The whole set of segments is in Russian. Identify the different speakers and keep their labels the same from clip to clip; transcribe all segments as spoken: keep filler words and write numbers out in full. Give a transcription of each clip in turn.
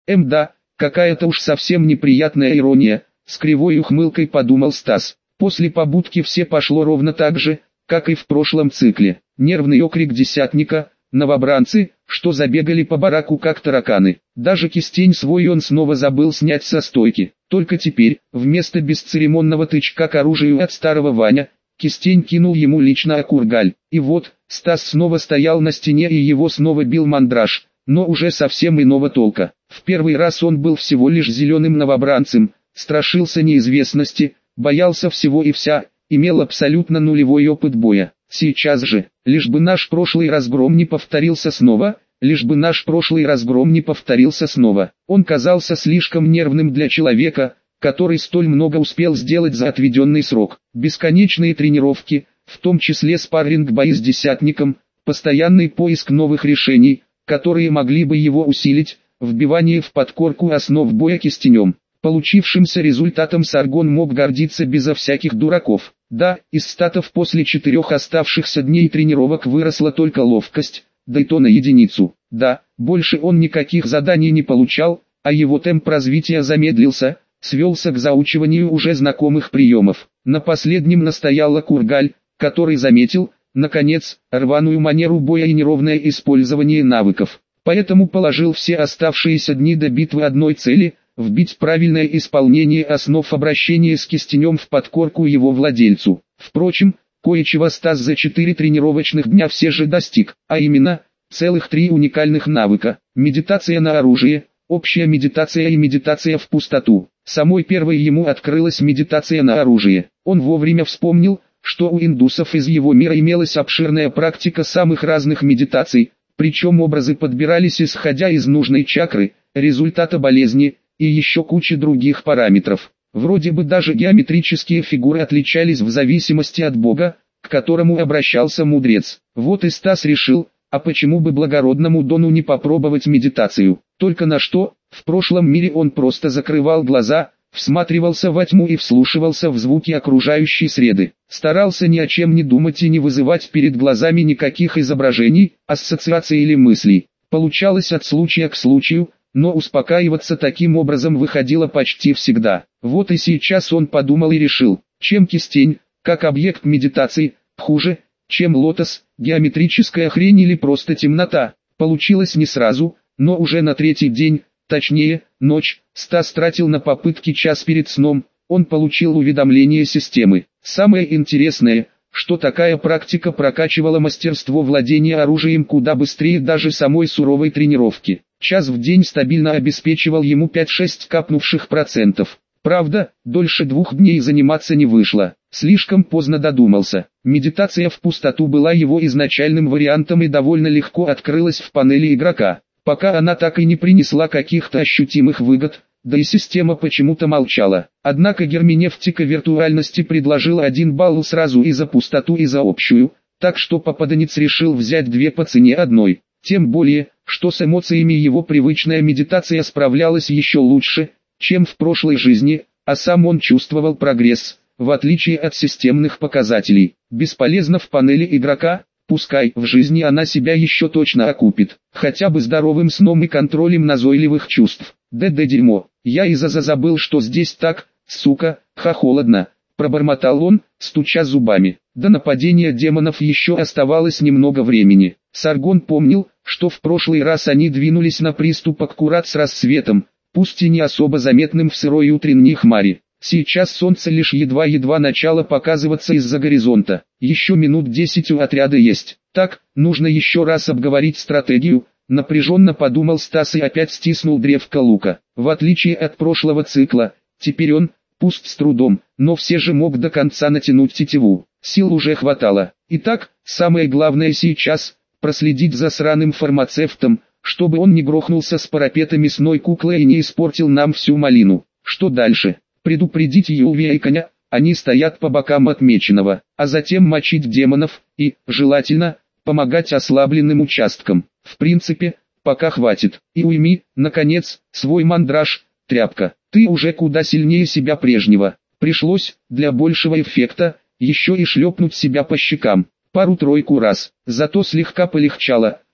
Speaker 1: Эм да, какая-то уж совсем неприятная ирония, с кривой ухмылкой подумал Стас. После побудки все пошло ровно так же, как и в прошлом цикле. Нервный окрик десятника, новобранцы, что забегали по бараку как тараканы. Даже кистень свой он снова забыл снять со стойки. Только теперь, вместо бесцеремонного тычка к оружию от старого Ваня, кистень кинул ему лично окургаль. И вот, Стас снова стоял на стене и его снова бил мандраж, но уже совсем иного толка. В первый раз он был всего лишь зеленым новобранцем, страшился неизвестности, боялся всего и вся, имел абсолютно нулевой опыт боя. Сейчас же, лишь бы наш прошлый разгром не повторился снова, лишь бы наш прошлый разгром не повторился снова. Он казался слишком нервным для человека, который столь много успел сделать за отведенный срок. Бесконечные тренировки, в том числе спарринг-бои с десятником, постоянный поиск новых решений, которые могли бы его усилить, вбивание в подкорку основ боя кистенем. Получившимся результатом Саргон мог гордиться безо всяких дураков. Да, из статов после четырех оставшихся дней тренировок выросла только ловкость, да и то на единицу. Да, больше он никаких заданий не получал, а его темп развития замедлился, свелся к заучиванию уже знакомых приемов. На последнем настояла Кургаль, который заметил, наконец, рваную манеру боя и неровное использование навыков. Поэтому положил все оставшиеся дни до битвы одной цели – вбить правильное исполнение основ обращения с кистенем в подкорку его владельцу. Впрочем, кое-чего Стас за четыре тренировочных дня все же достиг, а именно, целых три уникальных навыка. Медитация на оружие, общая медитация и медитация в пустоту. Самой первой ему открылась медитация на оружие. Он вовремя вспомнил, что у индусов из его мира имелась обширная практика самых разных медитаций, причем образы подбирались исходя из нужной чакры, результата болезни, и еще куча других параметров. Вроде бы даже геометрические фигуры отличались в зависимости от бога, к которому обращался мудрец. Вот и Стас решил, а почему бы благородному Дону не попробовать медитацию. Только на что, в прошлом мире он просто закрывал глаза, всматривался во тьму и вслушивался в звуки окружающей среды. Старался ни о чем не думать и не вызывать перед глазами никаких изображений, ассоциаций или мыслей. Получалось от случая к случаю, но успокаиваться таким образом выходило почти всегда. Вот и сейчас он подумал и решил, чем кистень, как объект медитации, хуже, чем лотос, геометрическая хрень или просто темнота. Получилось не сразу, но уже на третий день, точнее, ночь, Стас тратил на попытки час перед сном, он получил уведомление системы. Самое интересное, что такая практика прокачивала мастерство владения оружием куда быстрее даже самой суровой тренировки. Час в день стабильно обеспечивал ему пять-шесть капнувших процентов. Правда, дольше двух дней заниматься не вышло. Слишком поздно додумался. Медитация в пустоту была его изначальным вариантом и довольно легко открылась в панели игрока. Пока она так и не принесла каких-то ощутимых выгод, да и система почему-то молчала. Однако герменевтика виртуальности предложила один балл сразу и за пустоту, и за общую, так что попаданец решил взять две по цене одной. Тем более, что с эмоциями его привычная медитация справлялась еще лучше, чем в прошлой жизни, а сам он чувствовал прогресс, в отличие от системных показателей. Бесполезно в панели игрока, пускай в жизни она себя еще точно окупит, хотя бы здоровым сном и контролем назойливых чувств. Да-да дерьмо, я из-за забыл, что здесь так, сука, ха-холодно, пробормотал он, стуча зубами. До нападения демонов еще оставалось немного времени. Саргон помнил, что в прошлый раз они двинулись на приступ аккурат с рассветом, пусть и не особо заметным в сырой утренней хмари. Сейчас солнце лишь едва-едва начало показываться из-за горизонта. Еще минут десять у отряда есть. Так, нужно еще раз обговорить стратегию, напряженно подумал Стас и опять стиснул древко лука. В отличие от прошлого цикла, теперь он, пусть с трудом, но все же мог до конца натянуть тетиву. Сил уже хватало. Итак, самое главное сейчас – проследить за сраным фармацевтом, чтобы он не грохнулся с парапета мясной куклы и не испортил нам всю малину. Что дальше? Предупредить Юлвия и коня, они стоят по бокам отмеченного, а затем мочить демонов и, желательно, помогать ослабленным участкам. В принципе, пока хватит. И уйми, наконец, свой мандраж, тряпка. Ты уже куда сильнее себя прежнего. Пришлось, для большего эффекта, еще и шлепнуть себя по щекам. Пару-тройку раз. Зато слегка полегчало,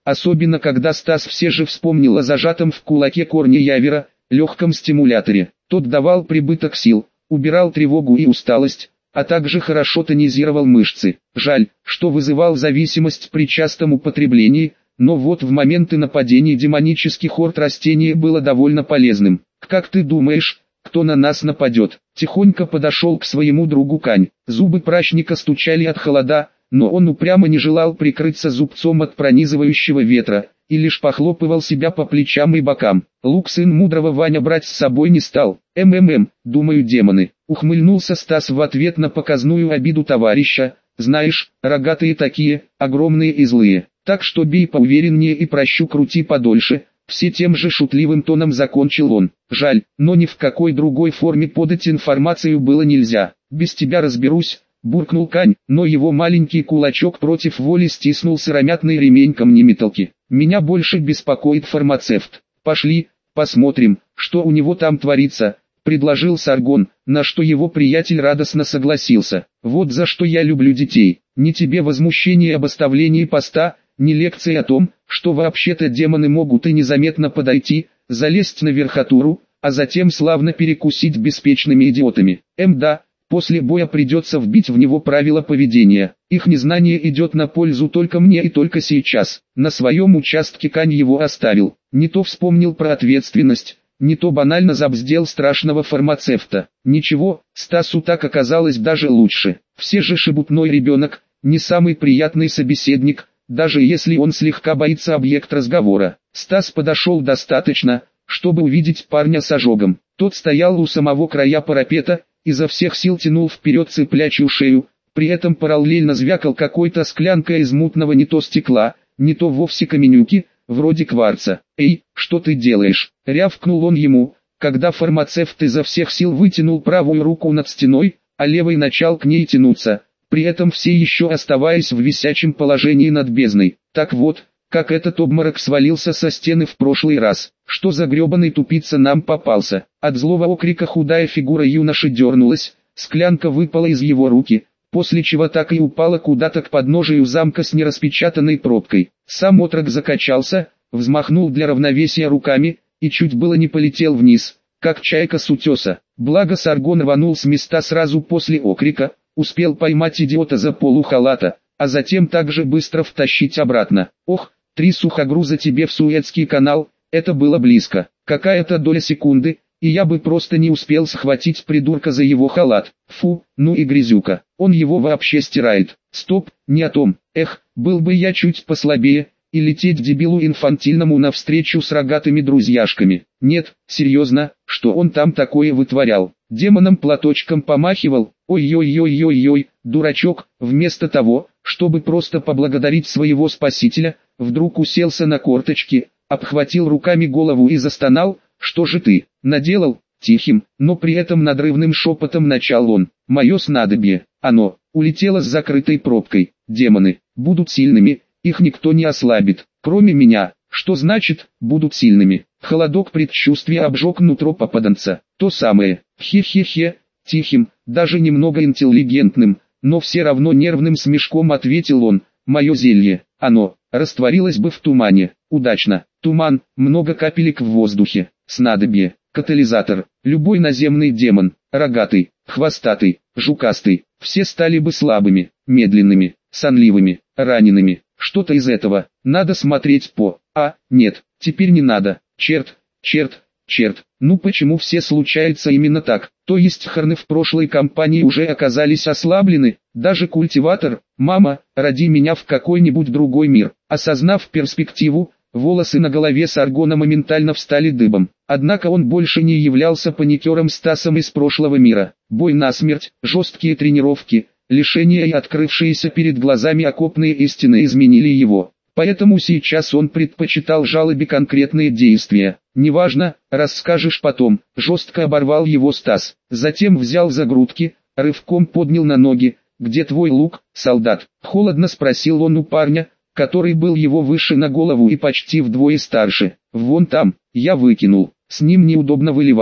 Speaker 1: особенно когда Стас все же вспомнил о зажатом в кулаке корне явера, легком стимуляторе. Тот давал прибыток сил, убирал тревогу и усталость, а также хорошо тонизировал мышцы. Жаль, что вызывал зависимость при частом употреблении, но вот в моменты нападений демонический хорд растения было довольно полезным. «Как ты думаешь, кто на нас нападет?» Тихонько подошел к своему другу Кань. Зубы прачника стучали от холода, но он упрямо не желал прикрыться зубцом от пронизывающего ветра, и лишь похлопывал себя по плечам и бокам. Лук сын мудрого Ваня брать с собой не стал. «МММ, думаю, демоны», — ухмыльнулся Стас в ответ на показную обиду товарища. «Знаешь, рогатые такие, огромные и злые, так что бей поувереннее и прощу крути подольше». Все тем же шутливым тоном закончил он. «Жаль, но ни в какой другой форме подать информацию было нельзя. Без тебя разберусь», — буркнул Кань, но его маленький кулачок против воли стиснул сыромятный ремень камнеметалки. «Меня больше беспокоит фармацевт. Пошли, посмотрим, что у него там творится», — предложил Саргон, на что его приятель радостно согласился. «Вот за что я люблю детей. Ни тебе возмущение об оставлении поста, ни лекции о том, что вообще-то демоны могут и незаметно подойти, залезть на верхотуру, а затем славно перекусить беспечными идиотами. Эм да, после боя придется вбить в него правила поведения. Их незнание идет на пользу только мне и только сейчас». На своем участке Кань его оставил. Не то вспомнил про ответственность, не то банально забздел страшного фармацевта. Ничего, Стасу так оказалось даже лучше. Все же шебутной ребенок, не самый приятный собеседник, даже если он слегка боится объект разговора. Стас подошел достаточно, чтобы увидеть парня с ожогом. Тот стоял у самого края парапета, изо всех сил тянул вперед цыплячью шею, при этом параллельно звякал какой-то склянкой из мутного не то стекла, не то вовсе каменюки, вроде кварца. «Эй, что ты делаешь?» — рявкнул он ему, когда фармацевт изо всех сил вытянул правую руку над стеной, а левой начал к ней тянуться, при этом все еще оставаясь в висячем положении над бездной. Так вот, как этот обморок свалился со стены в прошлый раз. Что за гребаный тупица нам попался? От злого окрика худая фигура юноши дернулась, склянка выпала из его руки, после чего так и упала куда-то к подножию замка с нераспечатанной пробкой. Сам отрок закачался, взмахнул для равновесия руками, и чуть было не полетел вниз, как чайка с утеса. Благо Саргон рванул с места сразу после окрика, успел поймать идиота за полу халата, а затем также быстро втащить обратно. «Ох, три сухогруза тебе в Суэцкий канал», это было близко. Какая-то доля секунды, и я бы просто не успел схватить придурка за его халат. Фу, ну и грязюка, он его вообще стирает. Стоп, не о том. Эх, был бы я чуть послабее, и лететь дебилу инфантильному навстречу с рогатыми друзьяшками. Нет, серьезно, что он там такое вытворял? Демоном платочком помахивал? Ой-ой-ой-ой-ой, дурачок, вместо того, чтобы просто поблагодарить своего спасителя, вдруг уселся на корточки, обхватил руками голову и застонал. «Что же ты наделал?» Тихим, но при этом надрывным шепотом начал он. «Мое снадобье, оно, улетело с закрытой пробкой. Демоны, будут сильными, их никто не ослабит, кроме меня». Что значит, будут сильными? Холодок предчувствия обжег нутро попаданца. То самое, хе-хе-хе, тихим, даже немного интеллигентным, но все равно нервным смешком ответил он. «Мое зелье, оно, растворилось бы в тумане». Удачно. Туман, много капелек в воздухе. Снадобье, катализатор. Любой наземный демон, рогатый, хвостатый, жукастый, все стали бы слабыми, медленными, сонливыми, ранеными. Что-то из этого. Надо смотреть по... А, нет, теперь не надо. Черт, черт, черт. Ну почему все случается именно так? То есть Харны в прошлой кампании уже оказались ослаблены? Даже культиватор, мама, роди меня в какой-нибудь другой мир. Осознав перспективу, волосы на голове Саргона моментально встали дыбом. Однако он больше не являлся паникером Стасом из прошлого мира. Бой насмерть, жесткие тренировки, лишения и открывшиеся перед глазами окопные истины изменили его. Поэтому сейчас он предпочитал жалобе конкретные действия. «Неважно, расскажешь потом», — жестко оборвал его Стас. Затем взял за грудки, рывком поднял на ноги. «Где твой лук, солдат?» — холодно спросил он у парня, который был его выше на голову и почти вдвое старше. «Вон там, я выкинул, с ним неудобно выливать».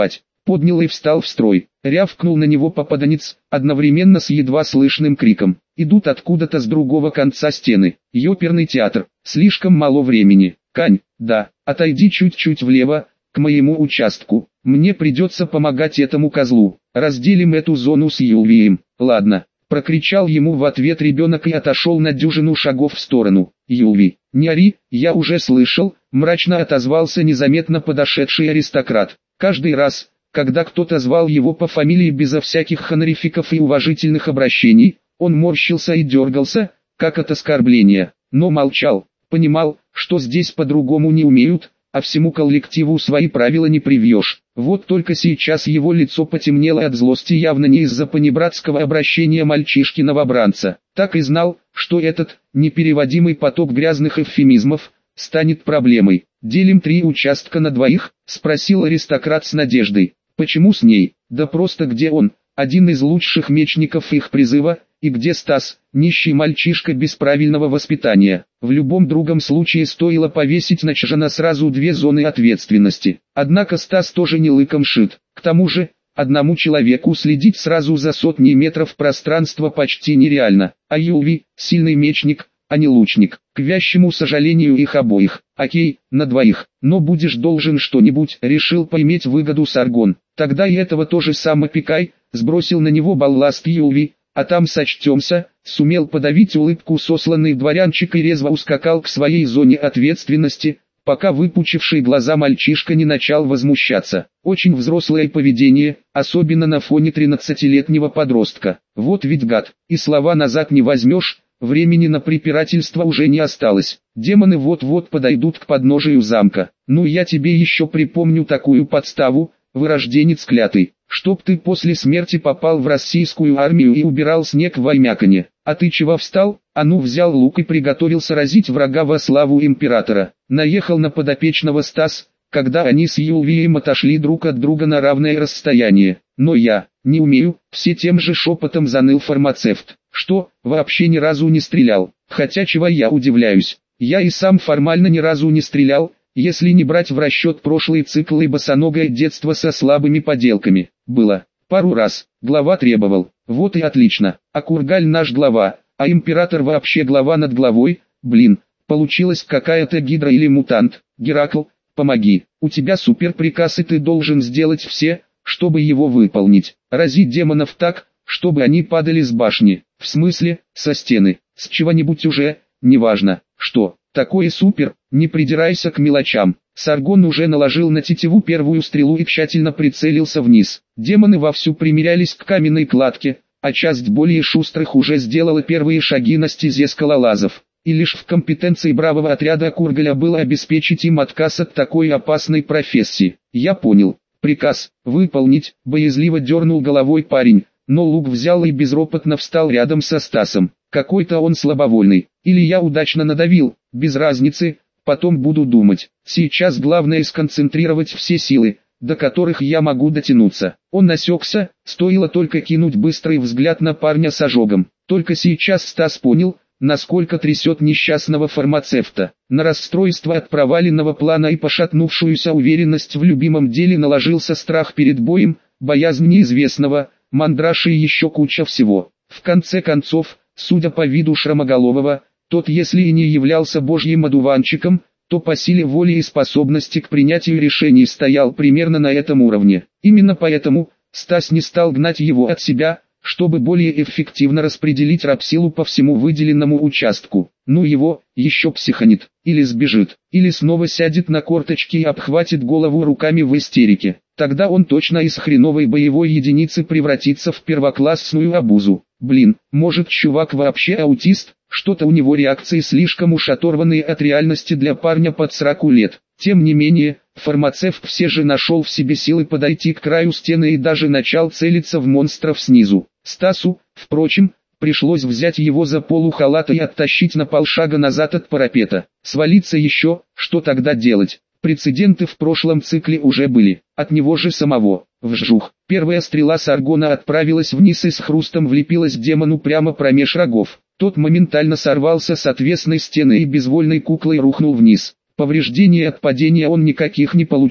Speaker 1: поднял и встал в строй. Рявкнул на него попаданец, одновременно с едва слышным криком. Идут откуда-то с другого конца стены. Ёперный театр, слишком мало времени. Кань, да, отойди чуть-чуть влево, к моему участку. Мне придется помогать этому козлу. Разделим эту зону с Юлием. Ладно. Прокричал ему в ответ ребенок и отошел на дюжину шагов в сторону. Юлий, не ори, я уже слышал, мрачно отозвался незаметно подошедший аристократ. Каждый раз, когда кто-то звал его по фамилии безо всяких хонорификов и уважительных обращений, он морщился и дергался, как от оскорбления, но молчал, понимал, что здесь по-другому не умеют, а всему коллективу свои правила не привьешь. Вот только сейчас его лицо потемнело от злости явно не из-за понебратского обращения мальчишки-новобранца. Так и знал, что этот непереводимый поток грязных эвфемизмов станет проблемой. «Делим три участка на двоих?» – спросил аристократ с надеждой. «Почему с ней? Да просто где он, один из лучших мечников их призыва, и где Стас, нищий мальчишка без правильного воспитания?» В любом другом случае стоило повесить на Чжана сразу две зоны ответственности. Однако Стас тоже не лыком шит. К тому же, одному человеку следить сразу за сотни метров пространства почти нереально. А Юлий – сильный мечник, а не лучник. К вящему сожалению их обоих. Окей, на двоих, но будешь должен что-нибудь, решил поиметь выгоду Саргон. Тогда и этого тоже сам опекай, сбросил на него балласт Юлий, а там сочтемся. Сумел подавить улыбку сосланный дворянчик и резво ускакал к своей зоне ответственности, пока выпучивший глаза мальчишка не начал возмущаться. Очень взрослое поведение, особенно на фоне тринадцатилетнего подростка. Вот ведь гад, и слова назад не возьмешь. Времени на препирательство уже не осталось. Демоны вот-вот подойдут к подножию замка. Ну я тебе еще припомню такую подставу, вырожденец клятый. Чтоб ты после смерти попал в российскую армию и убирал снег в Аймяконе. А ты чего встал? А ну взял лук и приготовился разить врага во славу императора. Наехал на подопечного Стас, когда они с Юлием отошли друг от друга на равное расстояние. Но я не умею, все тем же шепотом заныл фармацевт. Что, вообще ни разу не стрелял? Хотя чего я удивляюсь. Я и сам формально ни разу не стрелял, если не брать в расчет прошлый цикл и босоногое детство со слабыми поделками. Было. Пару раз. Глава требовал. Вот и отлично. А Кургаль наш глава, а император вообще глава над главой. Блин, получилась какая-то гидра или мутант. Геракл, помоги. У тебя супер приказ и ты должен сделать все, чтобы его выполнить. Разить демонов так, чтобы они падали с башни. В смысле, со стены. С чего-нибудь уже, неважно, что. Такое супер, не придирайся к мелочам. Саргон уже наложил на тетиву первую стрелу и тщательно прицелился вниз. Демоны вовсю примерялись к каменной кладке, а часть более шустрых уже сделала первые шаги на стезе скалолазов. И лишь в компетенции бравого отряда Кургаля было обеспечить им отказ от такой опасной профессии. Я понял. Приказ выполнить, боязливо дернул головой парень, но лук взял и безропотно встал рядом со Стасом. Какой-то он слабовольный, или я удачно надавил, без разницы, потом буду думать. Сейчас главное сконцентрировать все силы, до которых я могу дотянуться. Он насекся, стоило только кинуть быстрый взгляд на парня с ожогом. Только сейчас Стас понял, насколько трясет несчастного фармацевта. На расстройство от проваленного плана и пошатнувшуюся уверенность в любимом деле наложился страх перед боем, боязнь неизвестного, мандраж и еще куча всего. В конце концов, судя по виду Шрамоголового, тот если и не являлся божьим одуванчиком, то по силе воли и способности к принятию решений стоял примерно на этом уровне. Именно поэтому Стас не стал гнать его от себя, чтобы более эффективно распределить рабсилу по всему выделенному участку. Ну его, еще психанет, или сбежит, или снова сядет на корточки и обхватит голову руками в истерике. Тогда он точно из хреновой боевой единицы превратится в первоклассную обузу. Блин, может чувак вообще аутист? Что-то у него реакции слишком уж оторванные от реальности для парня под сороок лет. Тем не менее, фармацевт все же нашел в себе силы подойти к краю стены и даже начал целиться в монстров снизу. Стасу, впрочем, пришлось взять его за полу халата и оттащить на полшага назад от парапета. Свалиться еще, что тогда делать? Прецеденты в прошлом цикле уже были. От него же самого. Вжух. Первая стрела Саргона отправилась вниз и с хрустом влепилась демону прямо промеж рогов. Тот моментально сорвался с отвесной стены и безвольной куклой рухнул вниз. Повреждений от падения он никаких не получил.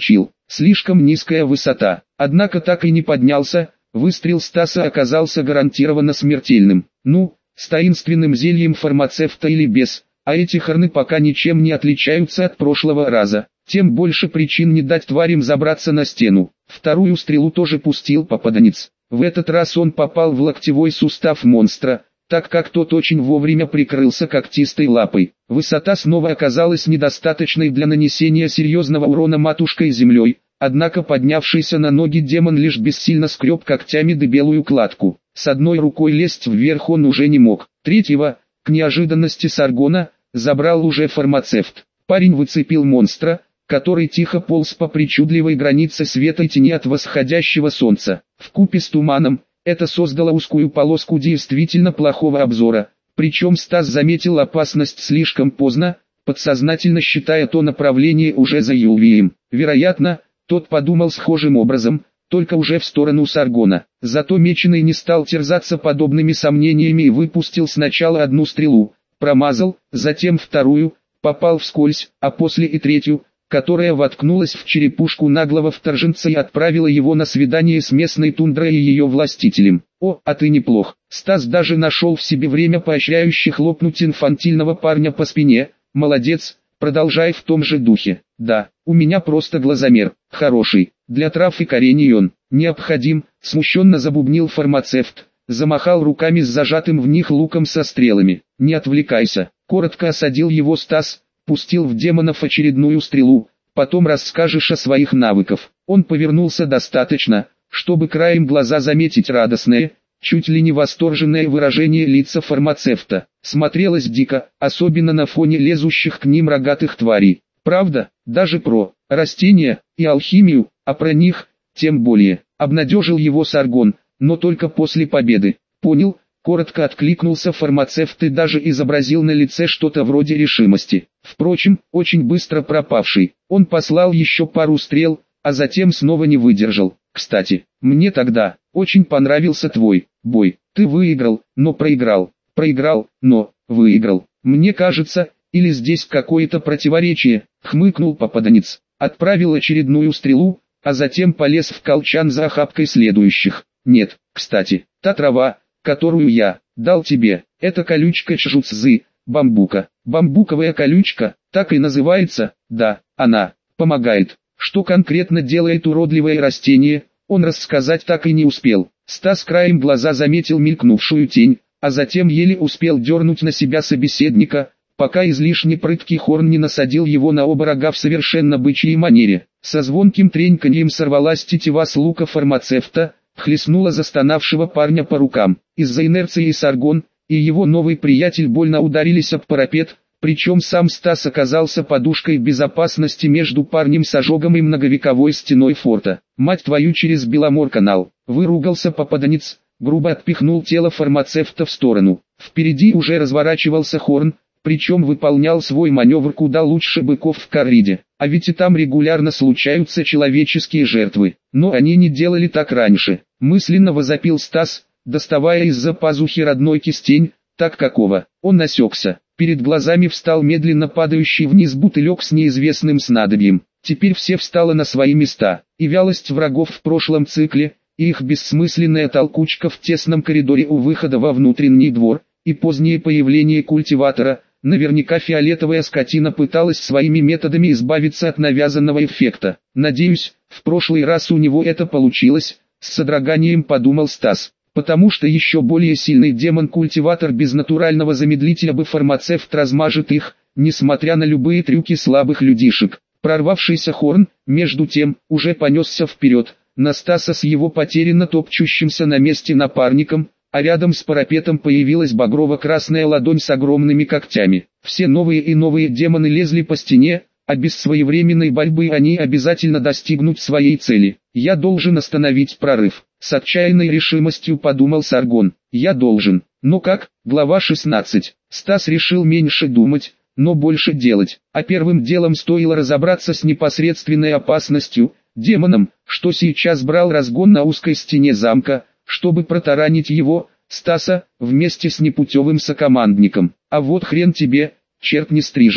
Speaker 1: Слишком низкая высота. Однако так и не поднялся, выстрел Стаса оказался гарантированно смертельным. Ну, с таинственным зельем фармацевта или без, а эти хорны пока ничем не отличаются от прошлого раза. Тем больше причин не дать тварям забраться на стену. Вторую стрелу тоже пустил попаданец. В этот раз он попал в локтевой сустав монстра, так как тот очень вовремя прикрылся когтистой лапой. Высота снова оказалась недостаточной для нанесения серьезного урона матушкой землей, однако поднявшийся на ноги демон лишь бессильно скреб когтями дебелую кладку. С одной рукой лезть вверх он уже не мог. Третьего, к неожиданности Саргона, забрал уже фармацевт. Парень выцепил монстра, который тихо полз по причудливой границе света и тени от восходящего солнца. Вкупе с туманом, это создало узкую полоску действительно плохого обзора, причем Стас заметил опасность слишком поздно, подсознательно считая то направление уже за Юлвием. Вероятно, тот подумал схожим образом, только уже в сторону Саргона. Зато Меченый не стал терзаться подобными сомнениями и выпустил сначала одну стрелу, промазал, затем вторую, попал вскользь, а после и третью, которая воткнулась в черепушку наглого вторженца и отправила его на свидание с местной тундрой и ее властителем. «О, а ты неплох!» Стас даже нашел в себе время поощряюще хлопнуть инфантильного парня по спине. «Молодец, продолжай в том же духе. Да, у меня просто глазомер, хороший, для трав и корений он необходим», смущенно забубнил фармацевт, замахал руками с зажатым в них луком со стрелами. «Не отвлекайся», коротко осадил его Стас, пустил в демонов очередную стрелу, потом расскажешь о своих навыках. Он повернулся достаточно, чтобы краем глаза заметить радостное, чуть ли не восторженное выражение лица фармацевта. Смотрелось дико, особенно на фоне лезущих к ним рогатых тварей. Правда, даже про растения и алхимию, а про них, тем более, обнадежил его Саргон, но только после победы. «Понял», коротко откликнулся фармацевт и даже изобразил на лице что-то вроде решимости. Впрочем, очень быстро пропавший. Он послал еще пару стрел, а затем снова не выдержал. «Кстати, мне тогда очень понравился твой бой. Ты выиграл, но проиграл. Проиграл, но выиграл. Мне кажется, или здесь какое-то противоречие», хмыкнул попаданец. Отправил очередную стрелу, а затем полез в колчан за охапкой следующих. «Нет, кстати, та трава, которую я дал тебе, это колючка чжуцзы, бамбука. Бамбуковая колючка, так и называется, да, она помогает. Что конкретно делает уродливое растение, он рассказать так и не успел. Стас краем глаза заметил мелькнувшую тень, а затем еле успел дернуть на себя собеседника, пока излишне прыткий хорн не насадил его на оба рога в совершенно бычьей манере. Со звонким треньканьем сорвалась тетива с лука фармацевта, хлестнула застонавшего парня по рукам. Из-за инерции Саргон и его новый приятель больно ударились об парапет, причем сам Стас оказался подушкой безопасности между парнем с ожогом и многовековой стеной форта. «Мать твою, через Беломор-канал!» выругался попаданец, грубо отпихнул тело фармацевта в сторону. Впереди уже разворачивался хорн, причем выполнял свой маневр куда лучше быков в корриде. А ведь и там регулярно случаются человеческие жертвы. Но они не делали так раньше. Мысленно возопил Стас, доставая из-за пазухи родной кистень, так какого. Он насекся. Перед глазами встал медленно падающий вниз бутылек с неизвестным снадобьем. Теперь все встало на свои места. И вялость врагов в прошлом цикле, и их бессмысленная толкучка в тесном коридоре у выхода во внутренний двор, и позднее появление культиватора. Наверняка фиолетовая скотина пыталась своими методами избавиться от навязанного эффекта. «Надеюсь, в прошлый раз у него это получилось», с содроганием подумал Стас. Потому что еще более сильный демон-культиватор без натурального замедлителя бы фармацевт размажет их, несмотря на любые трюки слабых людишек. Прорвавшийся хорн, между тем, уже понесся вперед, на Стаса с его потерянно топчущимся на месте напарником, а рядом с парапетом появилась багрово-красная ладонь с огромными когтями. Все новые и новые демоны лезли по стене, а без своевременной борьбы они обязательно достигнут своей цели. «Я должен остановить прорыв», — с отчаянной решимостью подумал Саргон. «Я должен». Но как? Глава шестнадцать. Стас решил меньше думать, но больше делать. А первым делом стоило разобраться с непосредственной опасностью, демоном, что сейчас брал разгон на узкой стене замка, чтобы протаранить его, Стаса, вместе с непутевым сокомандником. «А вот хрен тебе, черт нестриженный»,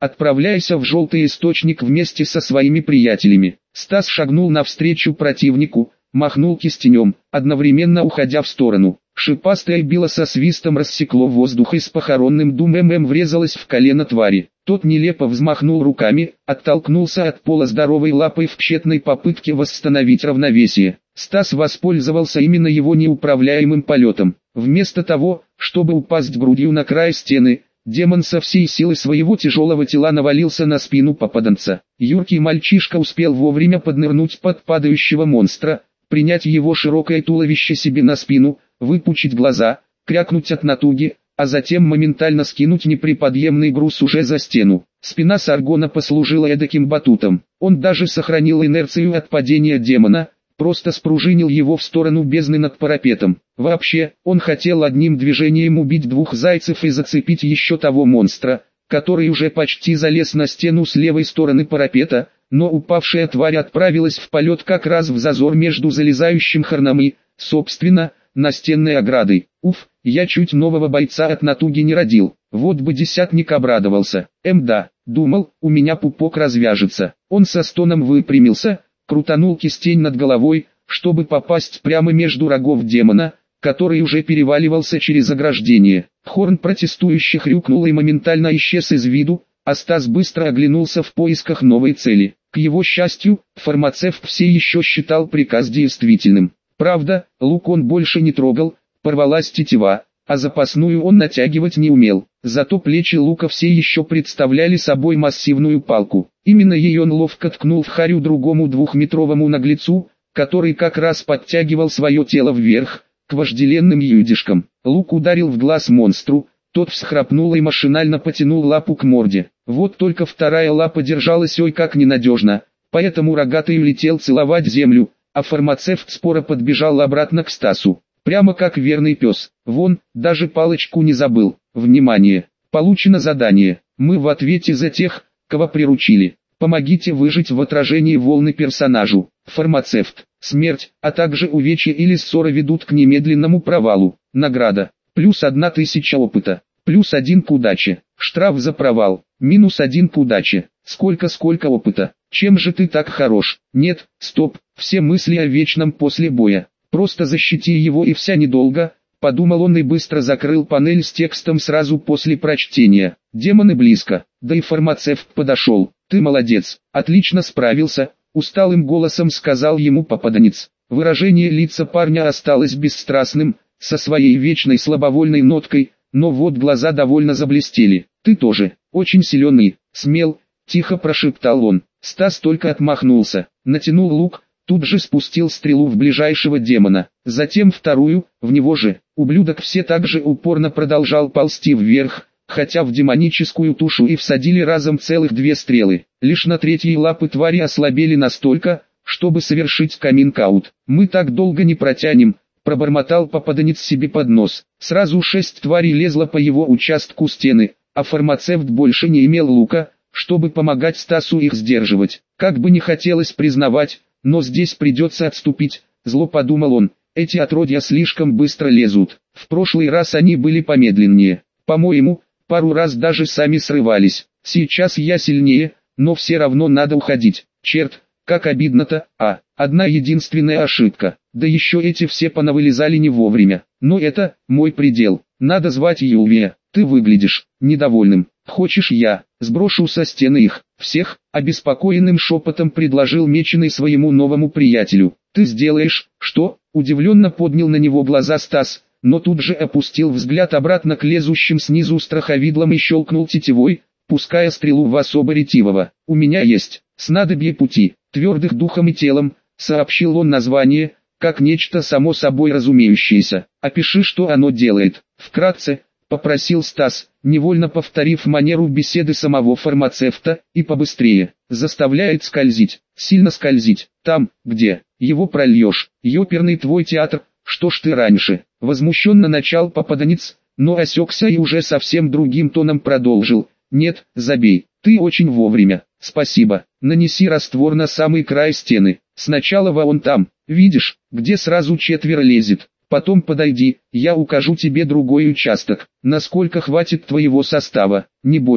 Speaker 1: отправляйся в желтый источник вместе со своими приятелями. Стас шагнул навстречу противнику, махнул кистенем, одновременно уходя в сторону. Шипастое било со свистом рассекло воздух и с похоронным думом врезалось в колено твари. Тот нелепо взмахнул руками, оттолкнулся от пола здоровой лапой в тщетной попытке восстановить равновесие. Стас воспользовался именно его неуправляемым полетом. Вместо того, чтобы упасть грудью на край стены, демон со всей силы своего тяжелого тела навалился на спину попаданца. Юркий мальчишка успел вовремя поднырнуть под падающего монстра, принять его широкое туловище себе на спину, выпучить глаза, крякнуть от натуги, а затем моментально скинуть неприподъемный груз уже за стену. Спина Саргона послужила эдаким батутом. Он даже сохранил инерцию от падения демона, просто спружинил его в сторону бездны над парапетом. Вообще, он хотел одним движением убить двух зайцев и зацепить еще того монстра, который уже почти залез на стену с левой стороны парапета, но упавшая тварь отправилась в полет как раз в зазор между залезающим хорном и, собственно, настенной оградой. Уф, я чуть нового бойца от натуги не родил. Вот бы десятник обрадовался. Эм да, думал, у меня пупок развяжется. Он со стоном выпрямился, крутанул кистень над головой, чтобы попасть прямо между рогов демона, который уже переваливался через ограждение. Хорн протестующе хрюкнул и моментально исчез из виду, а Стас быстро оглянулся в поисках новой цели. К его счастью, фармацевт все еще считал приказ действительным. Правда, лук он больше не трогал, порвалась тетива, а запасную он натягивать не умел. Зато плечи лука все еще представляли собой массивную палку. Именно ее он ловко ткнул в харю другому двухметровому наглецу, который как раз подтягивал свое тело вверх, к вожделенным юдишкам. Лук ударил в глаз монстру, тот всхрапнул и машинально потянул лапу к морде. Вот только вторая лапа держалась ой как ненадежно, поэтому рогатый улетел целовать землю, а фармацевт споро подбежал обратно к Стасу. Прямо как верный пес. Вон, даже палочку не забыл. Внимание! Получено задание. Мы в ответе за тех, кого приручили. Помогите выжить в отражении волны персонажу. Фармацевт. Смерть, а также увечья или ссора ведут к немедленному провалу. Награда. Плюс одна тысяча опыта. Плюс один к удаче. Штраф за провал. Минус один к удаче. Сколько-сколько опыта. Чем же ты так хорош? Нет, стоп, все мысли о вечном после боя. Просто защити его и вся недолго, подумал он и быстро закрыл панель с текстом сразу после прочтения. Демоны близко, да и фармацевт подошел. Ты молодец, отлично справился, усталым голосом сказал ему попаданец. Выражение лица парня осталось бесстрастным, со своей вечной слабовольной ноткой, но вот глаза довольно заблестели. Ты тоже, очень силен и смел, тихо прошептал он. Стас только отмахнулся, натянул лук, тут же спустил стрелу в ближайшего демона, затем вторую, в него же. Ублюдок все так же упорно продолжал ползти вверх, хотя в демоническую тушу и всадили разом целых две стрелы. Лишь на третьей лапы твари ослабели настолько, чтобы совершить каминг-аут. «Мы так долго не протянем», — пробормотал попаданец себе под нос. Сразу шесть тварей лезло по его участку стены, а фармацевт больше не имел лука, чтобы помогать Стасу их сдерживать. Как бы не хотелось признавать, но здесь придется отступить, зло подумал он, эти отродья слишком быстро лезут. В прошлый раз они были помедленнее. По-моему, пару раз даже сами срывались. Сейчас я сильнее, но все равно надо уходить. Черт, как обидно-то, а, одна единственная ошибка. Да еще эти все понавылезали не вовремя. Но это, мой предел. Надо звать Юлия. Ты выглядишь недовольным. Хочешь я сброшу со стены их всех? Обеспокоенным шепотом предложил Меченый своему новому приятелю. Ты сделаешь, что? Удивленно поднял на него глаза Стас, но тут же опустил взгляд обратно к лезущим снизу страховидлам и щелкнул тетивой, пуская стрелу в особо ретивого. У меня есть снадобье пути, твердых духом и телом, сообщил он название, как нечто само собой разумеющееся. Опиши, что оно делает. Вкратце, попросил Стас, невольно повторив манеру беседы самого фармацевта, и побыстрее. Заставляет скользить, сильно скользить, там, где его прольешь. Ёперный твой театр, что ж ты раньше? Возмущенно начал попаданец, но осекся и уже совсем другим тоном продолжил. Нет, забей, ты очень вовремя, спасибо. Нанеси раствор на самый край стены. Сначала вон там, видишь, где сразу четверо лезет. Потом подойди, я укажу тебе другой участок, насколько хватит твоего состава, не больше.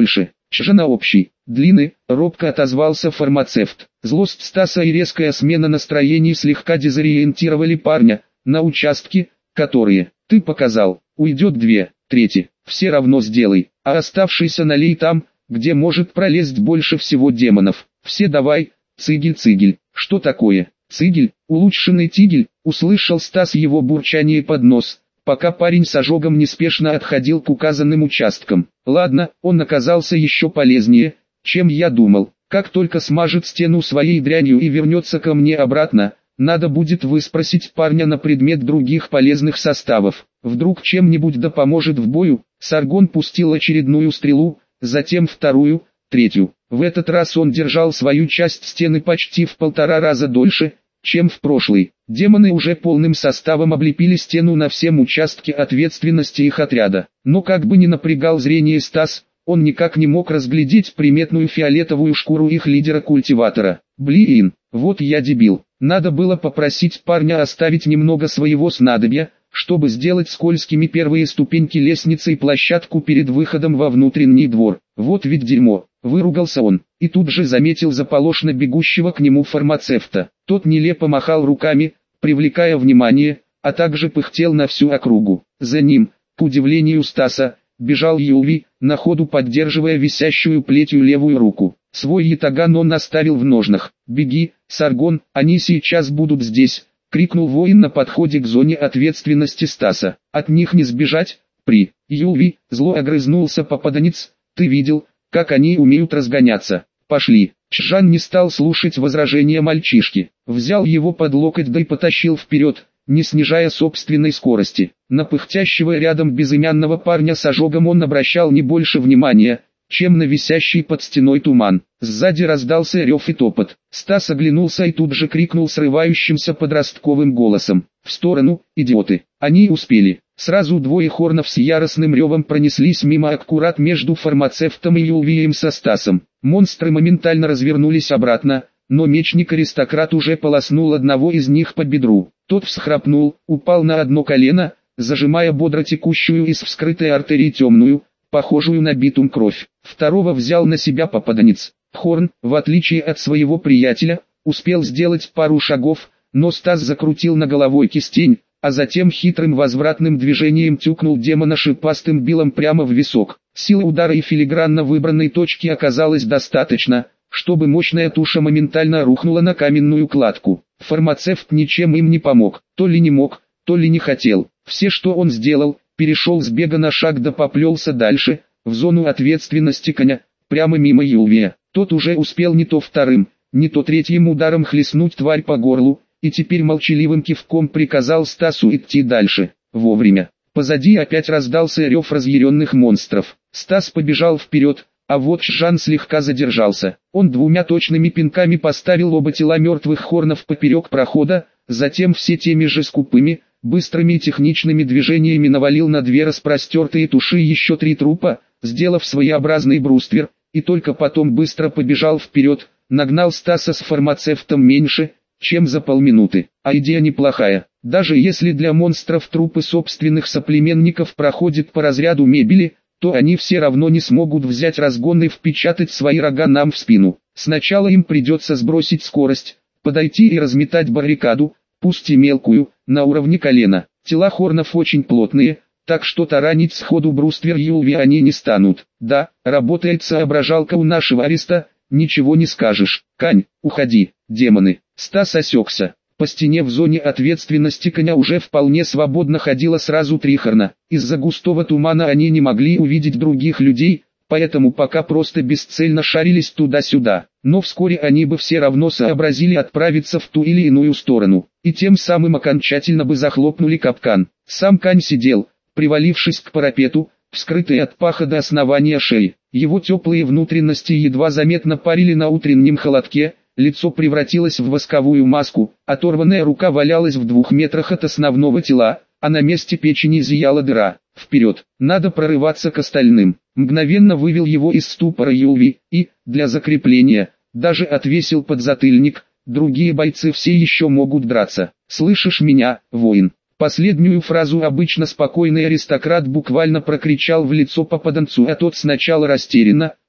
Speaker 1: Чжана общий, длины, робко отозвался фармацевт. Злость Стаса и резкая смена настроений слегка дезориентировали парня. На участке, которые ты показал, уйдет две трети, все равно сделай, а оставшийся налей там, где может пролезть больше всего демонов. Все давай, цигель-цигель. Что такое? Цигель, улучшенный тигель, услышал Стас его бурчание под нос, пока парень с ожогом неспешно отходил к указанным участкам. Ладно, он оказался еще полезнее, чем я думал. Как только смажет стену своей дрянью и вернется ко мне обратно, надо будет выспросить парня на предмет других полезных составов. Вдруг чем-нибудь да поможет в бою. Саргон пустил очередную стрелу, затем вторую, третью. В этот раз он держал свою часть стены почти в полтора раза дольше, чем в прошлый. Демоны уже полным составом облепили стену на всем участке ответственности их отряда. Но как бы ни напрягал зрение Стас, он никак не мог разглядеть приметную фиолетовую шкуру их лидера-культиватора. Блин, вот я дебил. Надо было попросить парня оставить немного своего снадобья, чтобы сделать скользкими первые ступеньки лестницы и площадку перед выходом во внутренний двор. Вот ведь дерьмо, выругался он, и тут же заметил заполошно бегущего к нему фармацевта. Тот нелепо махал руками, привлекая внимание, а также пыхтел на всю округу. За ним, к удивлению Стаса, бежал Юлви, на ходу поддерживая висящую плетью левую руку. Свой ятаган он оставил в ножнах. «Беги, Саргон, они сейчас будут здесь!» — крикнул воин на подходе к зоне ответственности Стаса. «От них не сбежать, при!» Юлви, зло огрызнулся попаданец. «Ты видел, как они умеют разгоняться? Пошли!» Чжан не стал слушать возражения мальчишки. Взял его под локоть да и потащил вперед, не снижая собственной скорости. На пыхтящего рядом безымянного парня с ожогом он обращал не больше внимания, чем на висящий под стеной туман. Сзади раздался рев и топот. Стас оглянулся и тут же крикнул срывающимся подростковым голосом: «В сторону, идиоты!» Они успели. Сразу двое хорнов с яростным ревом пронеслись мимо аккурат между фармацевтом и Юлвием со Стасом. Монстры моментально развернулись обратно, но мечник-аристократ уже полоснул одного из них по бедру. Тот всхрапнул, упал на одно колено, зажимая бодро текущую из вскрытой артерии темную, похожую на битум кровь. Второго взял на себя попаданец. Хорн, в отличие от своего приятеля, успел сделать пару шагов, но Стас закрутил на головой кистень, а затем хитрым возвратным движением тюкнул демона шипастым билом прямо в висок. Силы удара и филигранно выбранной точки оказалось достаточно, чтобы мощная туша моментально рухнула на каменную кладку. Фармацевт ничем им не помог, то ли не мог, то ли не хотел. Все, что он сделал, перешел с бега на шаг да поплелся дальше, в зону ответственности коня, прямо мимо Юлвия. Тот уже успел не то вторым, не то третьим ударом хлестнуть тварь по горлу, и теперь молчаливым кивком приказал Стасу идти дальше. Вовремя. Позади опять раздался рев разъяренных монстров. Стас побежал вперед, а вот Чжан слегка задержался. Он двумя точными пинками поставил оба тела мертвых хорнов поперек прохода, затем все теми же скупыми, быстрыми и техничными движениями навалил на две распростертые туши еще три трупа, сделав своеобразный бруствер, и только потом быстро побежал вперед, нагнал Стаса с фармацевтом меньше, чем за полминуты. А идея неплохая. Даже если для монстров трупы собственных соплеменников проходят по разряду мебели, то они все равно не смогут взять разгон и впечатать свои рога нам в спину. Сначала им придется сбросить скорость, подойти и разметать баррикаду, пусть и мелкую, на уровне колена. Тела хорнов очень плотные, так что таранить сходу бруствер Юлви они не станут. Да, работает соображалка у нашего ареста, ничего не скажешь. Кань, уходи, демоны. Стас осекся. По стене в зоне ответственности коня уже вполне свободно ходило сразу три хорна. Из-за густого тумана они не могли увидеть других людей, поэтому пока просто бесцельно шарились туда-сюда. Но вскоре они бы все равно сообразили отправиться в ту или иную сторону, и тем самым окончательно бы захлопнули капкан. Сам Кань сидел, привалившись к парапету, вскрытый от паха до основания шеи. Его теплые внутренности едва заметно парили на утреннем холодке, лицо превратилось в восковую маску, оторванная рука валялась в двух метрах от основного тела, а на месте печени зияла дыра. Вперед, надо прорываться к остальным. Мгновенно вывел его из ступора Юлви и, для закрепления, даже отвесил подзатыльник. Другие бойцы все еще могут драться. «Слышишь меня, воин?» Последнюю фразу обычно спокойный аристократ буквально прокричал в лицо попаданцу, а тот сначала растерянно,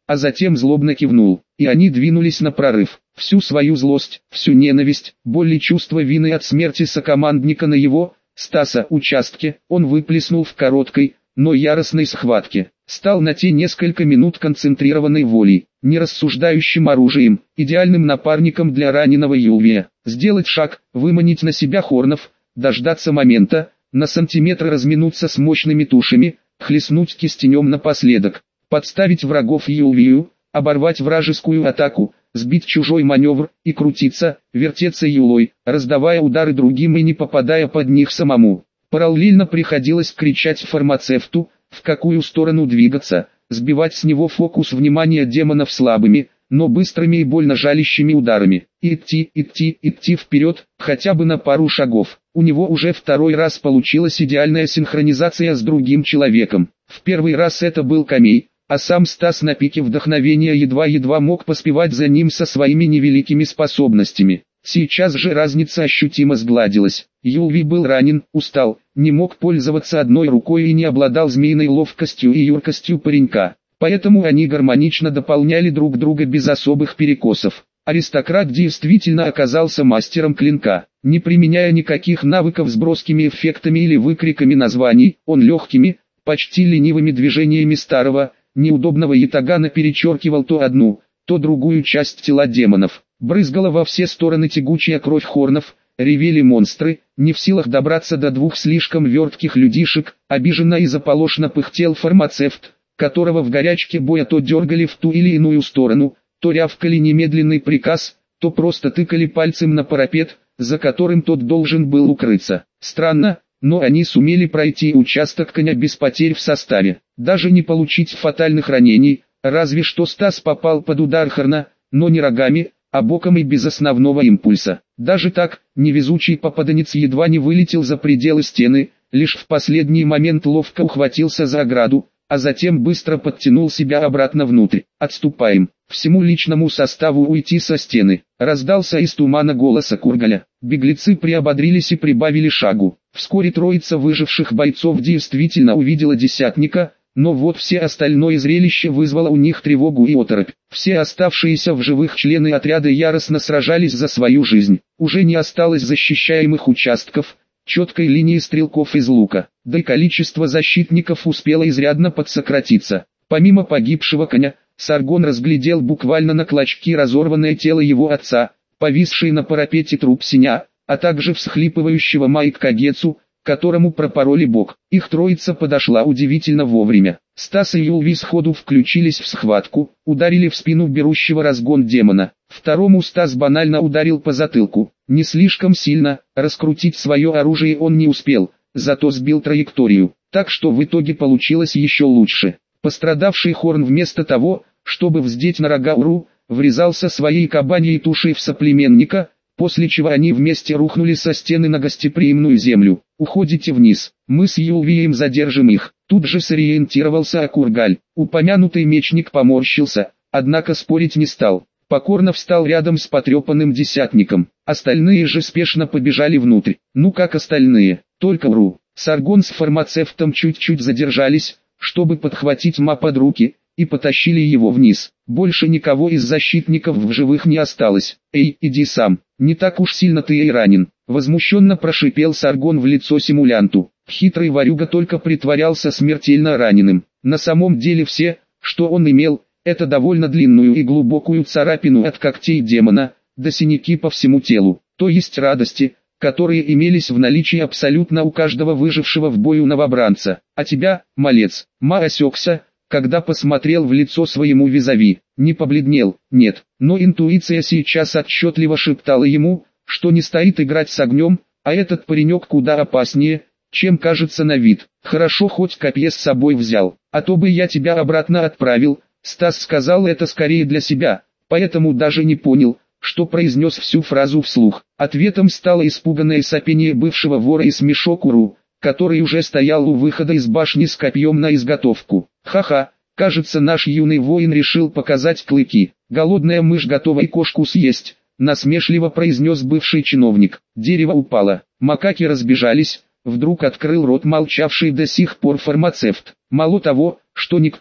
Speaker 1: а затем злобно кивнул, и они двинулись на прорыв. Всю свою злость, всю ненависть, боль и чувство вины от смерти сокомандника на его, Стаса, участке, он выплеснул в короткой, но яростной схватке. Стал на те несколько минут концентрированной волей, нерассуждающим оружием, идеальным напарником для раненого Юлвия. Сделать шаг, выманить на себя Хорнов, дождаться момента, на сантиметр разминуться с мощными тушами, хлестнуть кистенем напоследок, подставить врагов Юлвию, оборвать вражескую атаку, сбить чужой маневр и крутиться, вертеться юлой, раздавая удары другим и не попадая под них самому. Параллельно приходилось кричать фармацевту, в какую сторону двигаться, сбивать с него фокус внимания демонов слабыми, но быстрыми и больно жалящими ударами. Идти, идти, идти вперед, хотя бы на пару шагов. У него уже второй раз получилась идеальная синхронизация с другим человеком. В первый раз это был Камей, а сам Стас на пике вдохновения едва-едва мог поспевать за ним со своими невеликими способностями. Сейчас же разница ощутимо сгладилась. Юлви был ранен, устал, не мог пользоваться одной рукой и не обладал змеиной ловкостью и юркостью паренька. Поэтому они гармонично дополняли друг друга без особых перекосов. Аристократ действительно оказался мастером клинка. Не применяя никаких навыков с броскими эффектами или выкриками названий, он легкими, почти ленивыми движениями старого, неудобного ятагана перечеркивал то одну, то другую часть тела демонов. Брызгала во все стороны тягучая кровь хорнов, ревели монстры, не в силах добраться до двух слишком вертких людишек, обиженно и заполошно пыхтел фармацевт, которого в горячке боя то дергали в ту или иную сторону, то рявкали немедленный приказ, то просто тыкали пальцем на парапет, за которым тот должен был укрыться. Странно, но они сумели пройти участок коня без потерь в составе, даже не получить фатальных ранений, разве что Стас попал под удар Хорна, но не рогами, а боком и без основного импульса. Даже так, невезучий попаданец едва не вылетел за пределы стены, лишь в последний момент ловко ухватился за ограду, а затем быстро подтянул себя обратно внутрь. «Отступаем, всему личному составу уйти со стены», раздался из тумана голоса Кургаля. Беглецы приободрились и прибавили шагу. Вскоре троица выживших бойцов действительно увидела десятника, но вот все остальное зрелище вызвало у них тревогу и оторопь. Все оставшиеся в живых члены отряда яростно сражались за свою жизнь. Уже не осталось защищаемых участков, четкой линии стрелков из лука, да и количество защитников успело изрядно подсократиться. Помимо погибшего коня, Саргон разглядел буквально на клочки разорванное тело его отца, повисший на парапете труп Синя, а также всхлипывающего Майк Кагецу, которому пропороли бок. Их троица подошла удивительно вовремя. Стас и Юлви сходу включились в схватку, ударили в спину берущего разгон демона. Второму Стас банально ударил по затылку. Не слишком сильно, раскрутить свое оружие он не успел, зато сбил траекторию, так что в итоге получилось еще лучше. Пострадавший Хорн вместо того, чтобы вздеть на рога Уру, врезался своей кабаньей тушей в соплеменника, после чего они вместе рухнули со стены на гостеприимную землю. «Уходите вниз, мы с Юлвием задержим их». Тут же сориентировался Акургаль. Упомянутый мечник поморщился, однако спорить не стал. Покорно встал рядом с потрепанным десятником. Остальные же спешно побежали внутрь. Ну как остальные, только Уру. Саргон с фармацевтом чуть-чуть задержались, чтобы подхватить ма под руки, и потащили его вниз. Больше никого из защитников в живых не осталось. «Эй, иди сам, не так уж сильно ты и ранен», — возмущенно прошипел Саргон в лицо симулянту. Хитрый ворюга только притворялся смертельно раненым. На самом деле все, что он имел, это довольно длинную и глубокую царапину от когтей демона, да синяки по всему телу, то есть радости, которые имелись в наличии абсолютно у каждого выжившего в бою новобранца. «А тебя, малец?» Ма осекся, когда посмотрел в лицо своему визави, не побледнел, нет, но интуиция сейчас отчетливо шептала ему, что не стоит играть с огнем, а этот паренек куда опаснее, чем кажется на вид. «Хорошо хоть копье с собой взял, а то бы я тебя обратно отправил». Стас сказал это скорее для себя, поэтому даже не понял, что произнес всю фразу вслух. Ответом стало испуганное сопение бывшего вора и смешок Уру, который уже стоял у выхода из башни с копьем на изготовку. «Ха-ха, кажется, наш юный воин решил показать клыки. Голодная мышь готова и кошку съесть», — насмешливо произнес бывший чиновник. Дерево упало, макаки разбежались, вдруг открыл рот молчавший до сих пор фармацевт. Мало того, что никто,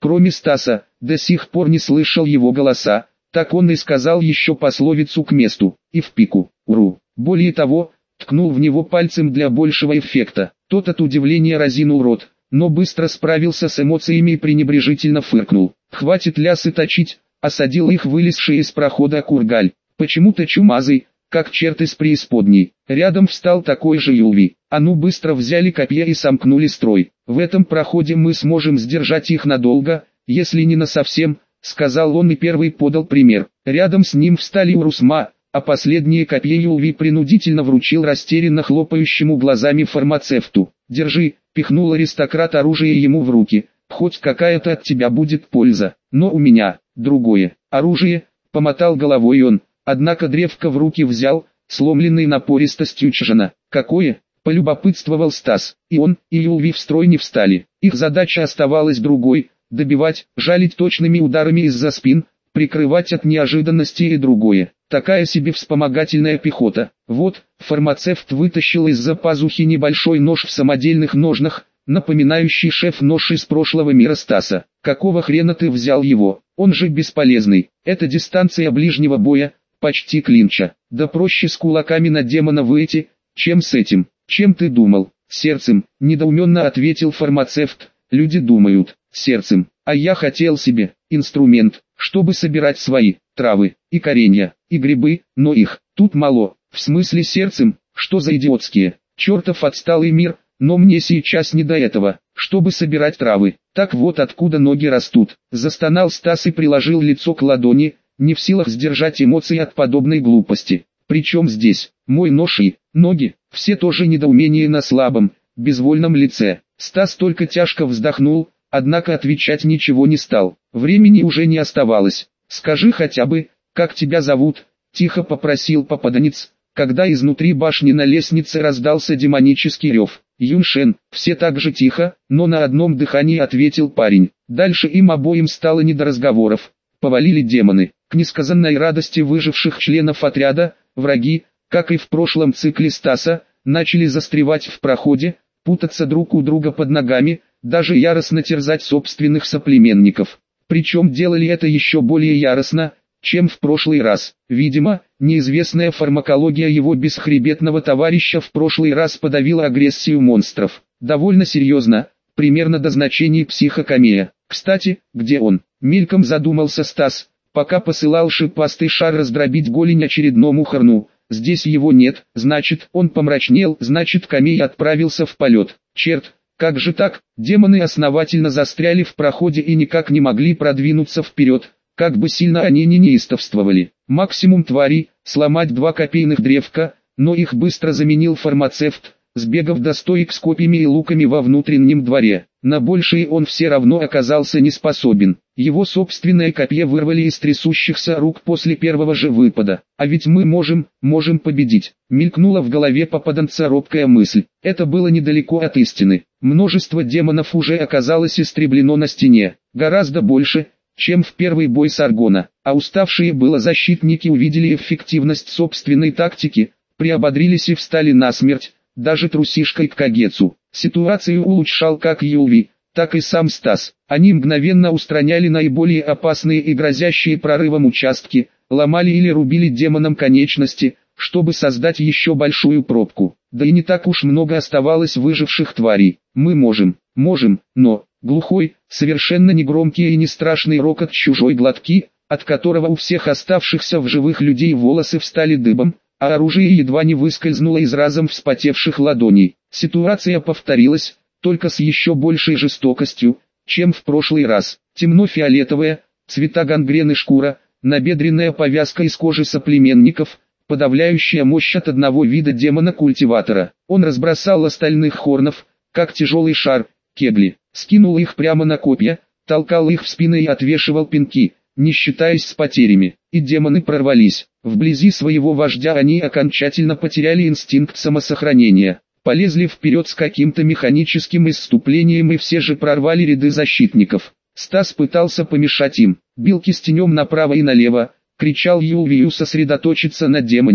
Speaker 1: кроме Стаса, до сих пор не слышал его голоса, так он и сказал еще пословицу к месту, и в пику, уру. Более того, ткнул в него пальцем для большего эффекта. Тот от удивления разинул рот, но быстро справился с эмоциями и пренебрежительно фыркнул. «Хватит лясы точить», — осадил их вылезший из прохода Кургаль. «Почему-то чумазый, как черт из преисподней». Рядом встал такой же Юлви. А ну быстро взяли копья и сомкнули строй. «В этом проходе мы сможем сдержать их надолго, если не насовсем», — сказал он и первый подал пример. Рядом с ним встали Урусма, а последнее копье Юлви принудительно вручил растерянно хлопающему глазами фармацевту. «Держи», — пихнул аристократ оружие ему в руки, — «хоть какая-то от тебя будет польза, но у меня другое оружие», — помотал головой он, однако древко в руки взял, сломленный напористостью Чжана. «Какое?» — полюбопытствовал Стас. И он, и Юлви в строй не встали. Их задача оставалась другой — добивать, жалить точными ударами из-за спин, прикрывать от неожиданности и другое. Такая себе вспомогательная пехота. Вот, фармацевт вытащил из-за пазухи небольшой нож в самодельных ножнах, напоминающий шеф-нож из прошлого мира Стаса. «Какого хрена ты взял его? Он же бесполезный. Это дистанция ближнего боя, почти клинча. Да проще с кулаками на демона выйти, чем с этим». «Чем ты думал?» «Сердцем», — недоуменно ответил фармацевт. «Люди думают сердцем, а я хотел себе инструмент, чтобы собирать свои травы и коренья, и грибы, но их тут мало». «В смысле сердцем? Что за идиотские? Чертов отсталый мир, но мне сейчас не до этого, чтобы собирать травы». «Так вот откуда ноги растут», — застонал Стас и приложил лицо к ладони, не в силах сдержать эмоции от подобной глупости. «Причем здесь мой нож и ноги?» Все тоже недоумение на слабом, безвольном лице. Стас только тяжко вздохнул, однако отвечать ничего не стал. Времени уже не оставалось. «Скажи хотя бы, как тебя зовут?» — тихо попросил попаданец, когда изнутри башни на лестнице раздался демонический рев. «Юншен», все так же тихо, но на одном дыхании ответил парень. Дальше им обоим стало не до разговоров. Повалили демоны. К несказанной радости выживших членов отряда, враги, как и в прошлом цикле Стаса, начали застревать в проходе, путаться друг у друга под ногами, даже яростно терзать собственных соплеменников. Причем делали это еще более яростно, чем в прошлый раз. Видимо, неизвестная фармакология его бесхребетного товарища в прошлый раз подавила агрессию монстров. Довольно серьезно, примерно до значений психокомия. Кстати, где он? Мельком задумался Стас, пока посылал шипастый шар раздробить голень очередному хорну. Здесь его нет, значит, он помрачнел, значит, Камей отправился в полет. Черт, как же так? Демоны основательно застряли в проходе и никак не могли продвинуться вперед, как бы сильно они ни неистовствовали. Максимум твари, сломать два копейных древка, но их быстро заменил фармацевт, сбегав до стоек с копьями и луками во внутреннем дворе. На большее он все равно оказался не способен. Его собственное копье вырвали из трясущихся рук после первого же выпада. «А ведь мы можем, можем победить», — мелькнула в голове попаданца робкая мысль. Это было недалеко от истины. Множество демонов уже оказалось истреблено на стене. Гораздо больше, чем в первый бой Саргона. А уставшие было защитники увидели эффективность собственной тактики, приободрились и встали насмерть, даже трусишкой к Кагецу. Ситуацию улучшал как Юлви, так и сам Стас. Они мгновенно устраняли наиболее опасные и грозящие прорывом участки, ломали или рубили демонам конечности, чтобы создать еще большую пробку. Да и не так уж много оставалось выживших тварей. «Мы можем, можем, но...» Глухой, совершенно негромкий и не страшный рокот чужой глотки, от которого у всех оставшихся в живых людей волосы встали дыбом, а оружие едва не выскользнуло из разом вспотевших ладоней. Ситуация повторилась, только с еще большей жестокостью, чем в прошлый раз. Темно-фиолетовая, цвета гангрены шкура, набедренная повязка из кожи соплеменников, подавляющая мощь от одного вида демона-культиватора. Он разбросал остальных хорнов, как тяжелый шар, кегли, скинул их прямо на копья, толкал их в спины и отвешивал пинки, не считаясь с потерями. И демоны прорвались. Вблизи своего вождя они окончательно потеряли инстинкт самосохранения. Полезли вперед с каким-то механическим исступлением и все же прорвали ряды защитников. Стас пытался помешать им, бил кистенем направо и налево, кричал Юлвию сосредоточиться на демоне,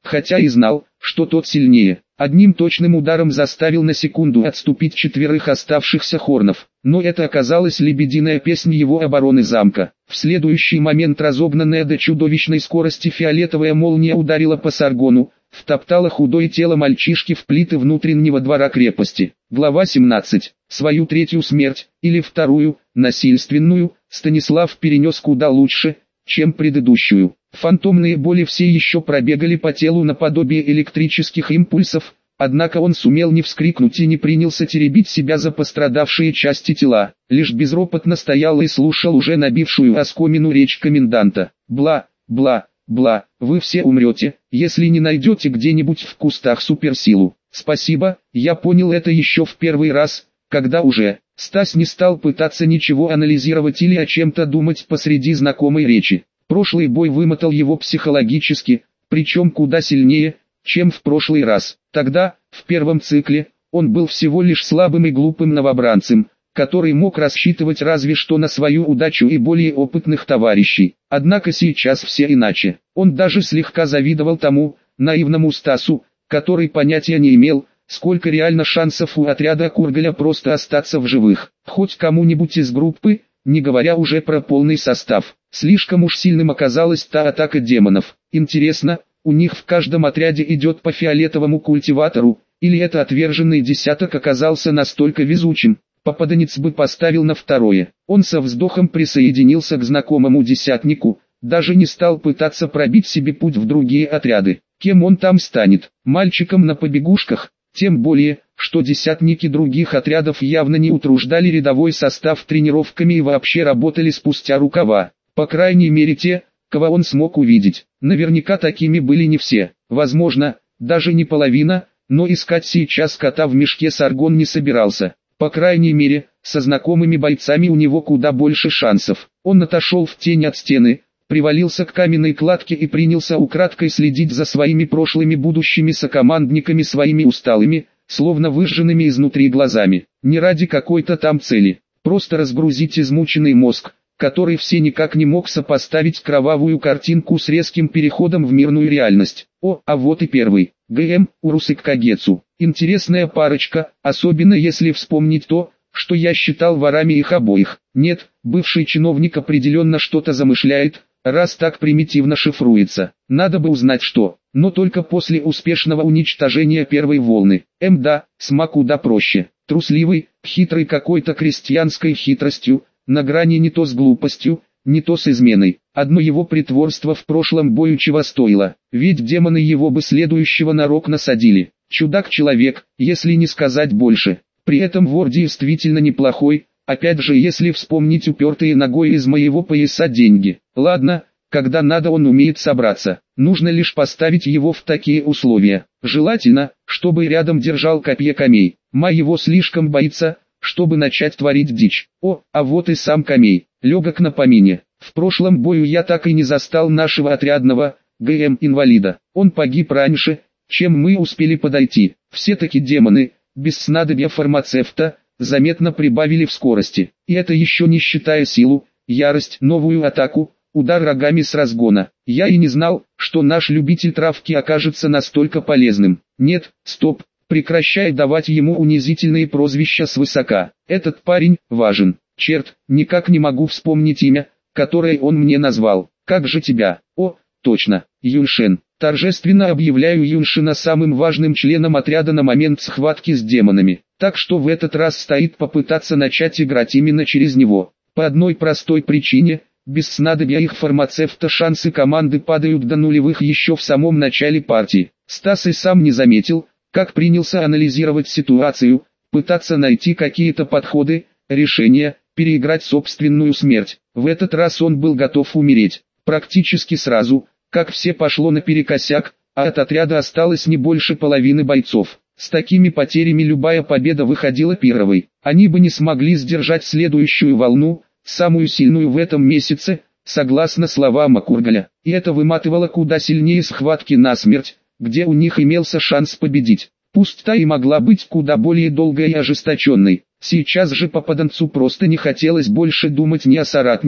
Speaker 1: хотя и знал, что тот сильнее. Одним точным ударом заставил на секунду отступить четверых оставшихся хорнов, но это оказалась лебединая песня его обороны замка. В следующий момент разогнанная до чудовищной скорости фиолетовая молния ударила по Саргону, втоптала худое тело мальчишки в плиты внутреннего двора крепости. Глава семнадцать. Свою третью смерть, или вторую, насильственную, Станислав перенес куда лучше, чем предыдущую. Фантомные боли все еще пробегали по телу наподобие электрических импульсов, однако он сумел не вскрикнуть и не принялся теребить себя за пострадавшие части тела, лишь безропотно стоял и слушал уже набившую оскомину речь коменданта. Бла, бла, бла, вы все умрете, если не найдете где-нибудь в кустах суперсилу. Спасибо, я понял это еще в первый раз, когда уже... Стас не стал пытаться ничего анализировать или о чем-то думать посреди знакомой речи. Прошлый бой вымотал его психологически, причем куда сильнее, чем в прошлый раз. Тогда, в первом цикле, он был всего лишь слабым и глупым новобранцем, который мог рассчитывать разве что на свою удачу и более опытных товарищей. Однако сейчас все иначе. Он даже слегка завидовал тому, наивному Стасу, который понятия не имел, сколько реально шансов у отряда Кургаля просто остаться в живых. Хоть кому-нибудь из группы, не говоря уже про полный состав. Слишком уж сильным оказалась та атака демонов. Интересно, у них в каждом отряде идет по фиолетовому культиватору, или это отверженный десяток оказался настолько везучим? Попаданец бы поставил на второе. Он со вздохом присоединился к знакомому десятнику, даже не стал пытаться пробить себе путь в другие отряды. Кем он там станет? Мальчиком на побегушках? Тем более, что десятники других отрядов явно не утруждали рядовой состав тренировками и вообще работали спустя рукава. По крайней мере те, кого он смог увидеть. Наверняка такими были не все. Возможно, даже не половина, но искать сейчас кота в мешке Саргон не собирался. По крайней мере, со знакомыми бойцами у него куда больше шансов. Он отошел в тень от стены, привалился к каменной кладке и принялся украдкой следить за своими прошлыми будущими сокомандниками своими усталыми, словно выжженными изнутри глазами. Не ради какой-то там цели, просто разгрузить измученный мозг, который все никак не мог сопоставить кровавую картинку с резким переходом в мирную реальность. О, а вот и первый. ГМ, Урусик Кагецу. Интересная парочка, особенно если вспомнить то, что я считал ворами их обоих. Нет, бывший чиновник определенно что-то замышляет, раз так примитивно шифруется. Надо бы узнать что, но только после успешного уничтожения первой волны. Эм да, Сма куда проще. Трусливый, хитрый какой-то крестьянской хитростью, на грани не то с глупостью, не то с изменой. Одно его притворство в прошлом бою чего стоило, ведь демоны его бы следующего на рог насадили. Чудак-человек, если не сказать больше. При этом вор действительно неплохой, опять же если вспомнить упертые ногой из моего пояса деньги. Ладно, когда надо он умеет собраться, нужно лишь поставить его в такие условия. Желательно, чтобы рядом держал копье Камей. Ма его слишком боится, чтобы начать творить дичь. О, а вот и сам Камей, легок на помине. В прошлом бою я так и не застал нашего отрядного, ГМ-инвалида. Он погиб раньше, чем мы успели подойти. Все-таки демоны, без снадобья фармацевта, заметно прибавили в скорости. И это еще не считая силу, ярость, новую атаку, удар рогами с разгона. Я и не знал, что наш любитель травки окажется настолько полезным. Нет, стоп, прекращай давать ему унизительные прозвища свысока. Этот парень важен. Черт, никак не могу вспомнить имя, которое он мне назвал. Как же тебя? О, точно, Юншен. Торжественно объявляю Юншина самым важным членом отряда на момент схватки с демонами. Так что в этот раз стоит попытаться начать играть именно через него. По одной простой причине, без снадобья их фармацевта шансы команды падают до нулевых еще в самом начале партии. Стас и сам не заметил, как принялся анализировать ситуацию, пытаться найти какие-то подходы, решения, переиграть собственную смерть. В этот раз он был готов умереть, практически сразу, как все пошло наперекосяк, а от отряда осталось не больше половины бойцов. С такими потерями любая победа выходила пировой. Они бы не смогли сдержать следующую волну, самую сильную в этом месяце, согласно словам Кургаля. И это выматывало куда сильнее схватки насмерть, где у них имелся шанс победить. Пусть та и могла быть куда более долгой и ожесточенной. Сейчас же попаданцу просто не хотелось больше думать ни о соратниках,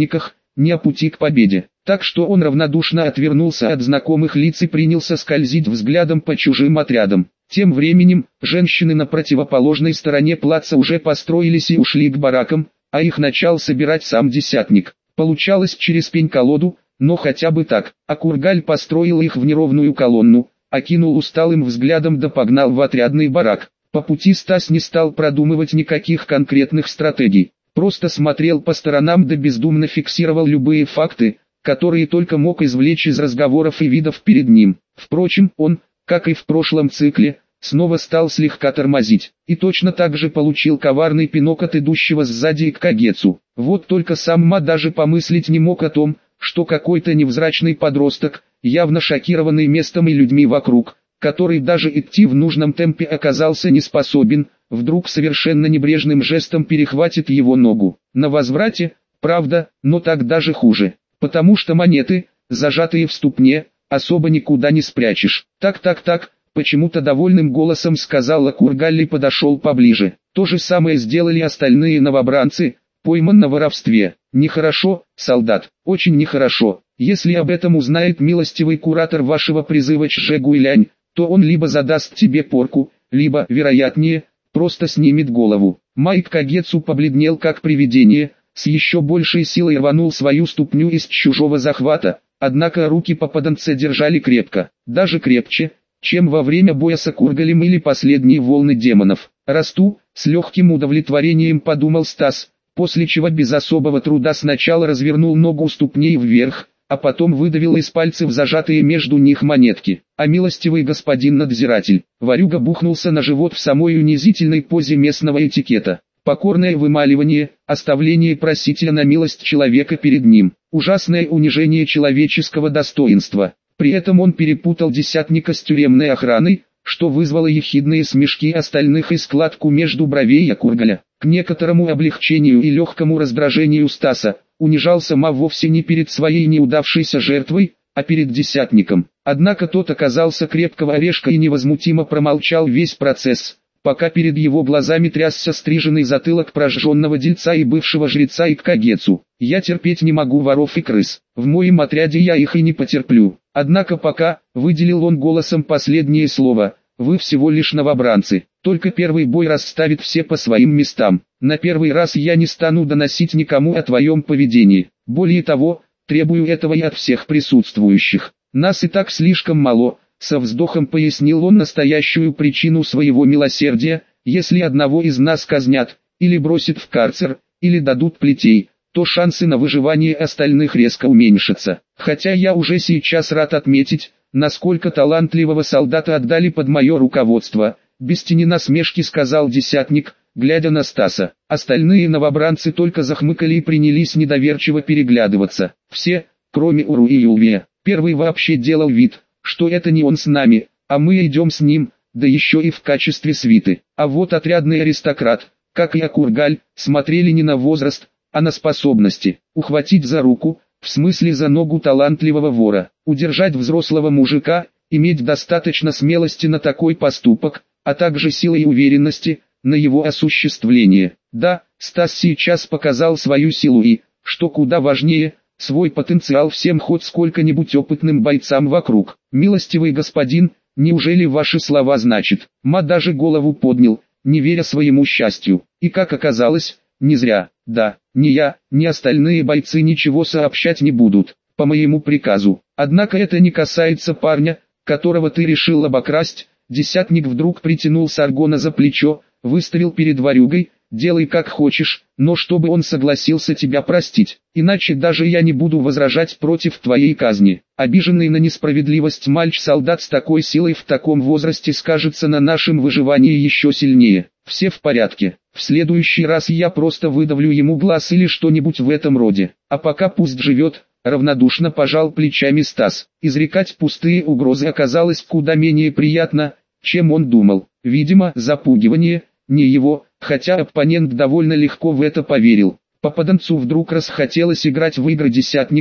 Speaker 1: не о пути к победе. Так что он равнодушно отвернулся от знакомых лиц и принялся скользить взглядом по чужим отрядам. Тем временем, женщины на противоположной стороне плаца уже построились и ушли к баракам, а их начал собирать сам десятник. Получалось через пень-колоду, но хотя бы так. А Кургаль построил их в неровную колонну, окинул усталым взглядом да погнал в отрядный барак. По пути Стас не стал продумывать никаких конкретных стратегий, просто смотрел по сторонам да бездумно фиксировал любые факты, которые только мог извлечь из разговоров и видов перед ним. Впрочем, он, как и в прошлом цикле, снова стал слегка тормозить, и точно так же получил коварный пинок от идущего сзади к Кагецу. Вот только сам Ма даже помыслить не мог о том, что какой-то невзрачный подросток, явно шокированный местом и людьми вокруг, который даже идти в нужном темпе оказался не способен, вдруг совершенно небрежным жестом перехватит его ногу. На возврате, правда, но так даже хуже, потому что монеты, зажатые в ступне, особо никуда не спрячешь. Так-так-так, почему-то довольным голосом сказала Кургаль и подошел поближе. То же самое сделали остальные новобранцы, пойман на воровстве. Нехорошо, солдат, очень нехорошо. Если об этом узнает милостивый куратор вашего призыва Чжэ-Гуйлянь, то он либо задаст тебе порку, либо, вероятнее, просто снимет голову. Майк Кагецу побледнел как привидение, с еще большей силой рванул свою ступню из чужого захвата, однако руки попаданца держали крепко, даже крепче, чем во время боя с Кургалем или последние волны демонов. «Расту», с легким удовлетворением подумал Стас, после чего без особого труда сначала развернул ногу ступней вверх, а потом выдавил из пальцев зажатые между них монетки. А милостивый господин надзиратель, ворюга бухнулся на живот в самой унизительной позе местного этикета. Покорное вымаливание, оставление просителя на милость человека перед ним, ужасное унижение человеческого достоинства. При этом он перепутал десятника с тюремной охраной, что вызвало ехидные смешки остальных и складку между бровей Кургаля. К некоторому облегчению и легкому раздражению Стаса, унижался Ма вовсе не перед своей неудавшейся жертвой, а перед десятником. Однако тот оказался крепкого орешка и невозмутимо промолчал весь процесс, пока перед его глазами трясся стриженный затылок прожженного дельца и бывшего жреца Иккагецу. «Я терпеть не могу воров и крыс, в моем отряде я их и не потерплю. Однако пока», — выделил он голосом последнее слово, — «вы всего лишь новобранцы, только первый бой расставит все по своим местам. На первый раз я не стану доносить никому о твоем поведении. Более того, требую этого и от всех присутствующих. Нас и так слишком мало». Со вздохом пояснил он настоящую причину своего милосердия: если одного из нас казнят, или бросят в карцер, или дадут плетей, то шансы на выживание остальных резко уменьшатся. Хотя я уже сейчас рад отметить, насколько талантливого солдата отдали под мое руководство, без тени насмешки сказал десятник, глядя на Стаса. Остальные новобранцы только захмыкали и принялись недоверчиво переглядываться. Все, кроме Уру и Юлвия. Первый вообще делал вид, что это не он с нами, а мы идем с ним, да еще и в качестве свиты. А вот отрядный аристократ, как и Кургаль, смотрели не на возраст, а на способности. Ухватить за руку, в смысле за ногу талантливого вора, удержать взрослого мужика, иметь достаточно смелости на такой поступок, а также силы и уверенности на его осуществление. Да, Стас сейчас показал свою силу и, что куда важнее, свой потенциал всем хоть сколько-нибудь опытным бойцам вокруг. «Милостивый господин, неужели ваши слова значат?» Ма даже голову поднял, не веря своему счастью. И как оказалось, не зря. Да, ни я, ни остальные бойцы ничего сообщать не будут, по моему приказу. Однако это не касается парня, которого ты решил обокрасть. Десятник вдруг притянул Саргона за плечо, выставил перед ворюгой: «Делай как хочешь, но чтобы он согласился тебя простить, иначе даже я не буду возражать против твоей казни». Обиженный на несправедливость мальч-солдат с такой силой в таком возрасте скажется на нашем выживании еще сильнее. Все в порядке, в следующий раз я просто выдавлю ему глаз или что-нибудь в этом роде, а пока пусть живет. Равнодушно пожал плечами Стас. Изрекать пустые угрозы оказалось куда менее приятно, чем он думал. Видимо, запугивание не его, хотя оппонент довольно легко в это поверил. Попаданцу вдруг расхотелось играть в игры десятника,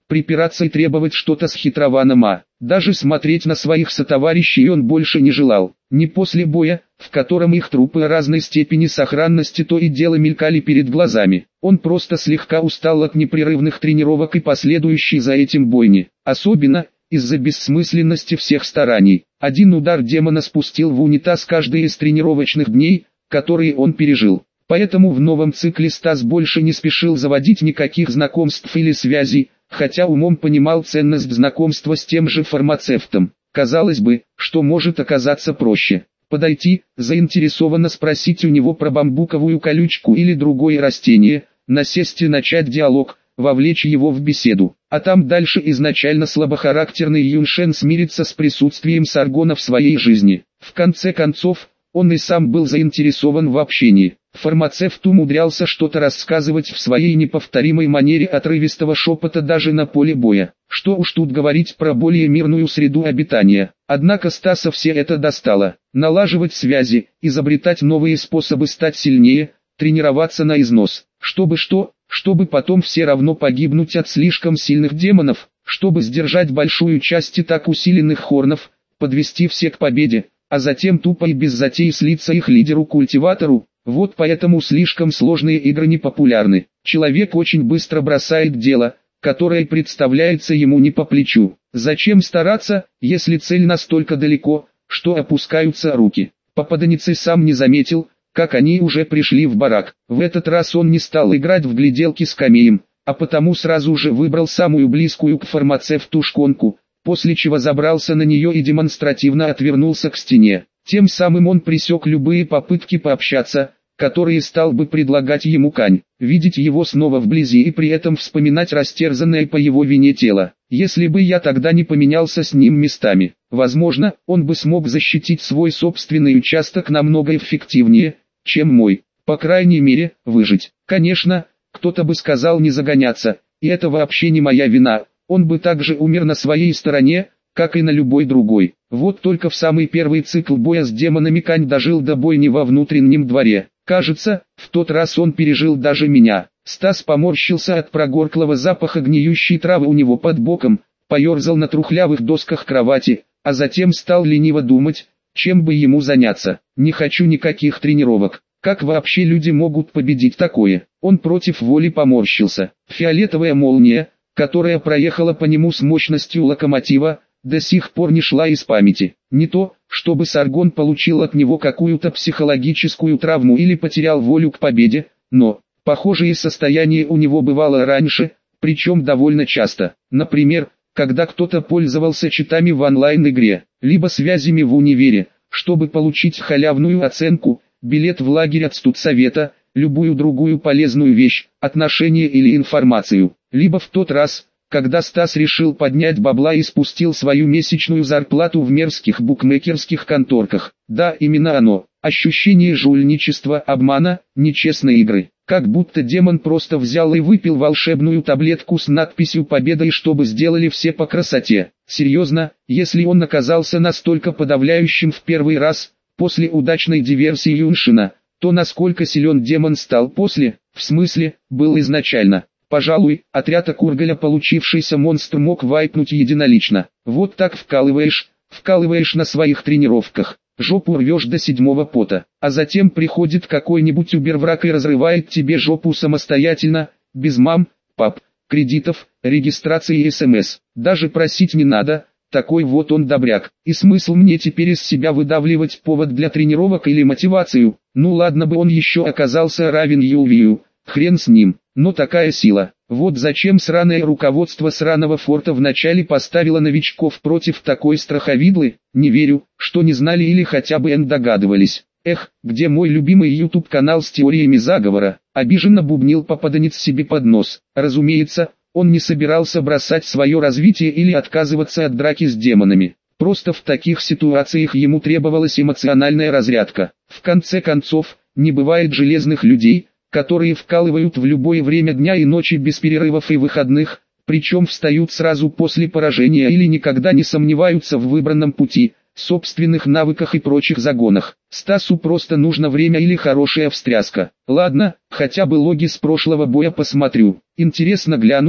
Speaker 1: припираться и требовать что-то с хитрованным, а даже смотреть на своих сотоварищей он больше не желал. Не после боя, в котором их трупы разной степени сохранности то и дело мелькали перед глазами. Он просто слегка устал от непрерывных тренировок и последующей за этим бойни. Особенно из-за бессмысленности всех стараний. Один удар демона спустил в унитаз каждый из тренировочных дней, которые он пережил. Поэтому в новом цикле Стас больше не спешил заводить никаких знакомств или связей, хотя умом понимал ценность знакомства с тем же фармацевтом. Казалось бы, что может оказаться проще. Подойти, заинтересованно спросить у него про бамбуковую колючку или другое растение, насесть и начать диалог, вовлечь его в беседу. А там дальше изначально слабохарактерный Юншен смирится с присутствием Саргона в своей жизни. В конце концов, он и сам был заинтересован в общении. Фармацевт умудрялся что-то рассказывать в своей неповторимой манере отрывистого шепота даже на поле боя. Что уж тут говорить про более мирную среду обитания. Однако Стаса все это достало. Налаживать связи, изобретать новые способы стать сильнее, тренироваться на износ. Чтобы что, чтобы потом все равно погибнуть от слишком сильных демонов, чтобы сдержать большую часть и так усиленных хорнов, подвести всех к победе, а затем тупо и без затей слиться их лидеру-культиватору. Вот поэтому слишком сложные игры не популярны. Человек очень быстро бросает дело, которое представляется ему не по плечу. Зачем стараться, если цель настолько далеко, что опускаются руки? Попаданец и сам не заметил, как они уже пришли в барак. В этот раз он не стал играть в гляделки с камеем, а потому сразу же выбрал самую близкую к фармацевту шконку, после чего забрался на нее и демонстративно отвернулся к стене. Тем самым он пресек любые попытки пообщаться, которые стал бы предлагать ему Кань. Видеть его снова вблизи и при этом вспоминать растерзанное по его вине тело. Если бы я тогда не поменялся с ним местами, возможно, он бы смог защитить свой собственный участок намного эффективнее, чем мой. По крайней мере, выжить. Конечно, кто-то бы сказал не загоняться, и это вообще не моя вина. Он бы также умер на своей стороне, как и на любой другой. Вот только в самый первый цикл боя с демонами Кань дожил до бойни во внутреннем дворе. Кажется, в тот раз он пережил даже меня. Стас поморщился от прогорклого запаха гниющей травы у него под боком, поерзал на трухлявых досках кровати, а затем стал лениво думать, чем бы ему заняться. Не хочу никаких тренировок. Как вообще люди могут победить такое? Он против воли поморщился. Фиолетовая молния, которая проехала по нему с мощностью локомотива, до сих пор не шла из памяти. Не то, чтобы Саргон получил от него какую-то психологическую травму или потерял волю к победе, но, похожее состояние у него бывало раньше, причем довольно часто. Например, когда кто-то пользовался читами в онлайн-игре, либо связями в универе, чтобы получить халявную оценку, билет в лагерь от студсовета, любую другую полезную вещь, отношение или информацию. Либо в тот раз, когда Стас решил поднять бабла и спустил свою месячную зарплату в мерзких букмекерских конторках. Да, именно оно. Ощущение жульничества, обмана, нечестной игры. Как будто демон просто взял и выпил волшебную таблетку с надписью «Победа» и чтобы сделали все по красоте. Серьезно, если он оказался настолько подавляющим в первый раз, после удачной диверсии Юншина, то насколько силен демон стал после, в смысле, был изначально. Пожалуй, отряд Акургаля получившийся монстр мог вайпнуть единолично. Вот так вкалываешь, вкалываешь на своих тренировках, жопу рвешь до седьмого пота, а затем приходит какой-нибудь убервраг и разрывает тебе жопу самостоятельно, без мам, пап, кредитов, регистрации и смс. Даже просить не надо, такой вот он добряк. И смысл мне теперь из себя выдавливать повод для тренировок или мотивацию? Ну ладно бы он еще оказался равен Ювию, хрен с ним. Но такая сила. Вот зачем сраное руководство сраного форта вначале поставило новичков против такой страховидлы, не верю, что не знали или хотя бы эн догадывались. Эх, где мой любимый YouTube канал с теориями заговора, обиженно бубнил попаданец себе под нос. Разумеется, он не собирался бросать свое развитие или отказываться от драки с демонами. Просто в таких ситуациях ему требовалась эмоциональная разрядка. В конце концов, не бывает железных людей, которые вкалывают в любое время дня и ночи без перерывов и выходных, причем встают сразу после поражения или никогда не сомневаются в выбранном пути, собственных навыках и прочих загонах. Стасу просто нужно время или хорошая встряска. Ладно, хотя бы логи с прошлого боя посмотрю. Интересно глянуть,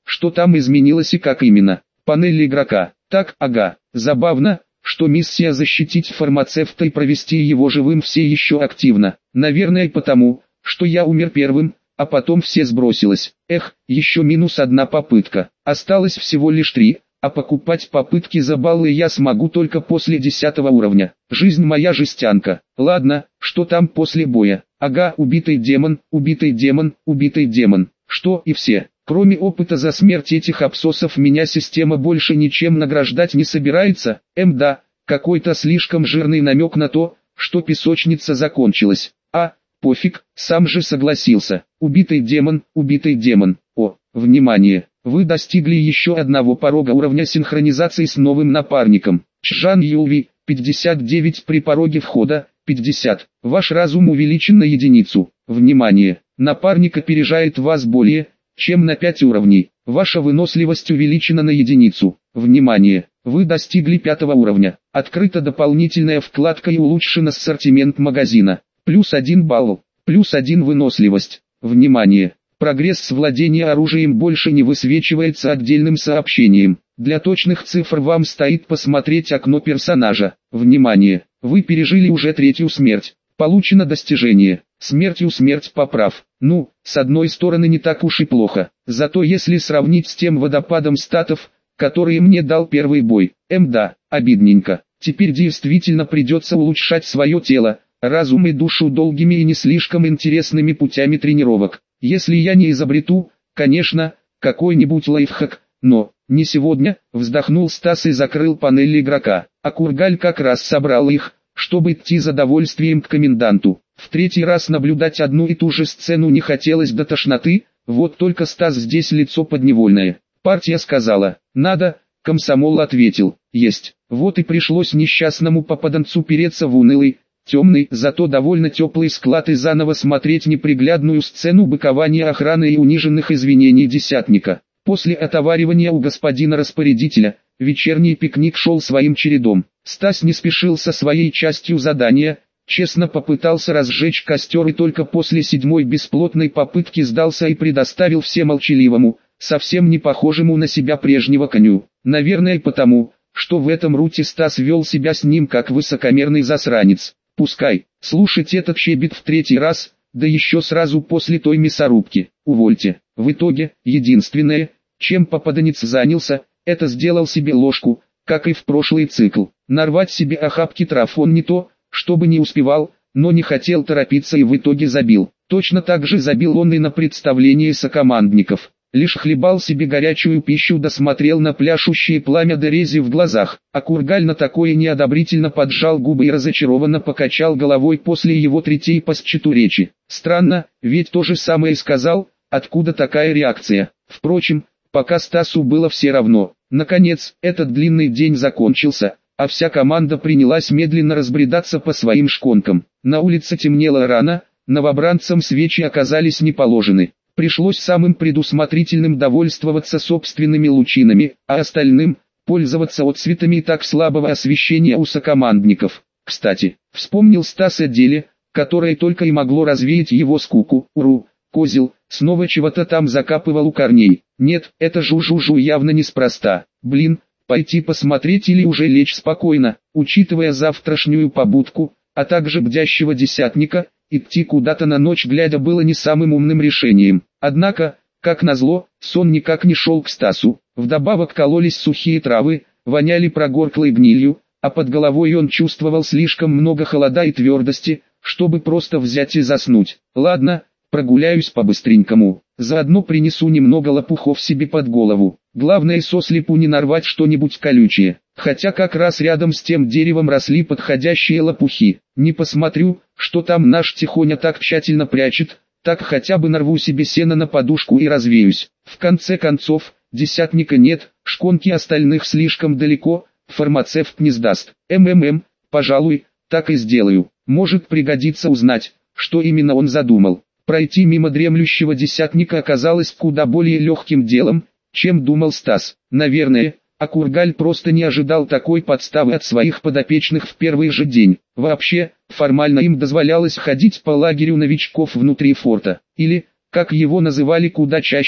Speaker 1: что там изменилось и как именно. Панель игрока. Так, ага, забавно, что миссия защитить фармацевта и провести его живым все еще активна. Наверное потому, что я умер первым, а потом все сбросилось. Эх, еще минус одна попытка. Осталось всего лишь три, а покупать попытки за баллы я смогу только после десятого уровня. Жизнь моя жестянка. Ладно, что там после боя? Ага, убитый демон, убитый демон, убитый демон. Что и все. Кроме опыта за смерть этих абсосов меня система больше ничем награждать не собирается. Эм да, какой-то слишком жирный намек на то, что песочница закончилась. А, пофиг, сам же согласился. Убитый демон, убитый демон. О, внимание, вы достигли еще одного порога уровня синхронизации с новым напарником. Чжан Юлви, пятьдесят девять при пороге входа, пятьдесят. Ваш разум увеличен на единицу. Внимание, напарник опережает вас более чем на пять уровней. Ваша выносливость увеличена на единицу. Внимание! Вы достигли пятого уровня. Открыта дополнительная вкладка и улучшен ассортимент магазина. Плюс один балл. Плюс один выносливость. Внимание! Прогресс с владения оружием больше не высвечивается отдельным сообщением. Для точных цифр вам стоит посмотреть окно персонажа. Внимание! Вы пережили уже третью смерть. Получено достижение. Смертью смерть поправ. Ну, с одной стороны не так уж и плохо. Зато если сравнить с тем водопадом статов, которые мне дал первый бой, эм да, обидненько. Теперь действительно придется улучшать свое тело, разум и душу долгими и не слишком интересными путями тренировок. Если я не изобрету, конечно, какой-нибудь лайфхак, но не сегодня, вздохнул Стас и закрыл панель игрока. А Кургаль как раз собрал их, чтобы идти за довольствием к коменданту. В третий раз наблюдать одну и ту же сцену не хотелось до тошноты, вот только Стас здесь лицо подневольное. Партия сказала «надо», комсомол ответил «есть». Вот и пришлось несчастному попаданцу переться в унылый, темный, зато довольно теплый склад и заново смотреть неприглядную сцену быкования охраны и униженных извинений десятника. После отоваривания у господина распорядителя, вечерний пикник шел своим чередом. Стас не спешил со своей частью задания, честно попытался разжечь костер и только после седьмой бесплотной попытки сдался и предоставил все молчаливому, совсем не похожему на себя прежнего коню. Наверное потому, что в этом руте Стас вел себя с ним как высокомерный засранец. Пускай, слушать этот щебет в третий раз, да еще сразу после той мясорубки, увольте. В итоге, единственное, чем попаданец занялся, это сделал себе ложку, как и в прошлый цикл. Нарвать себе охапки трав он не то, чтобы не успевал, но не хотел торопиться и в итоге забил. Точно так же забил он и на представление сокомандников. Лишь хлебал себе горячую пищу да смотрел на пляшущее пламя дерези в глазах, а Кургаль на такое неодобрительно поджал губы и разочарованно покачал головой после его третьей по счету речи. Странно, ведь то же самое сказал, откуда такая реакция. Впрочем, пока Стасу было все равно. Наконец, этот длинный день закончился, а вся команда принялась медленно разбредаться по своим шконкам. На улице темнело рано, новобранцам свечи оказались не положены. Пришлось самым предусмотрительным довольствоваться собственными лучинами, а остальным – пользоваться отсветами и так слабого освещения у сокомандников. Кстати, вспомнил Стас о деле, которое только и могло развеять его скуку. Уру, козел, снова чего-то там закапывал у корней. Нет, это жу-жу-жу явно неспроста. Блин, пойти посмотреть или уже лечь спокойно, учитывая завтрашнюю побудку, а также бдящего десятника. Идти куда-то на ночь глядя было не самым умным решением. Однако, как назло, сон никак не шел к Стасу. Вдобавок кололись сухие травы, воняли прогорклой гнилью, а под головой он чувствовал слишком много холода и твердости, чтобы просто взять и заснуть. Ладно, прогуляюсь по-быстренькому, заодно принесу немного лопухов себе под голову. Главное сослепу не нарвать что-нибудь колючее. Хотя как раз рядом с тем деревом росли подходящие лопухи. Не посмотрю, что там наш Тихоня так тщательно прячет, так хотя бы нарву себе сено на подушку и развеюсь. В конце концов, десятника нет, шконки остальных слишком далеко, фармацевт не сдаст. МММ, пожалуй, так и сделаю. Может пригодится узнать, что именно он задумал. Пройти мимо дремлющего десятника оказалось куда более легким делом, чем думал Стас. Наверное, а Кургаль просто не ожидал такой подставы от своих подопечных в первый же день. Вообще, формально им дозволялось ходить по лагерю новичков внутри форта, или, как его называли куда чаще,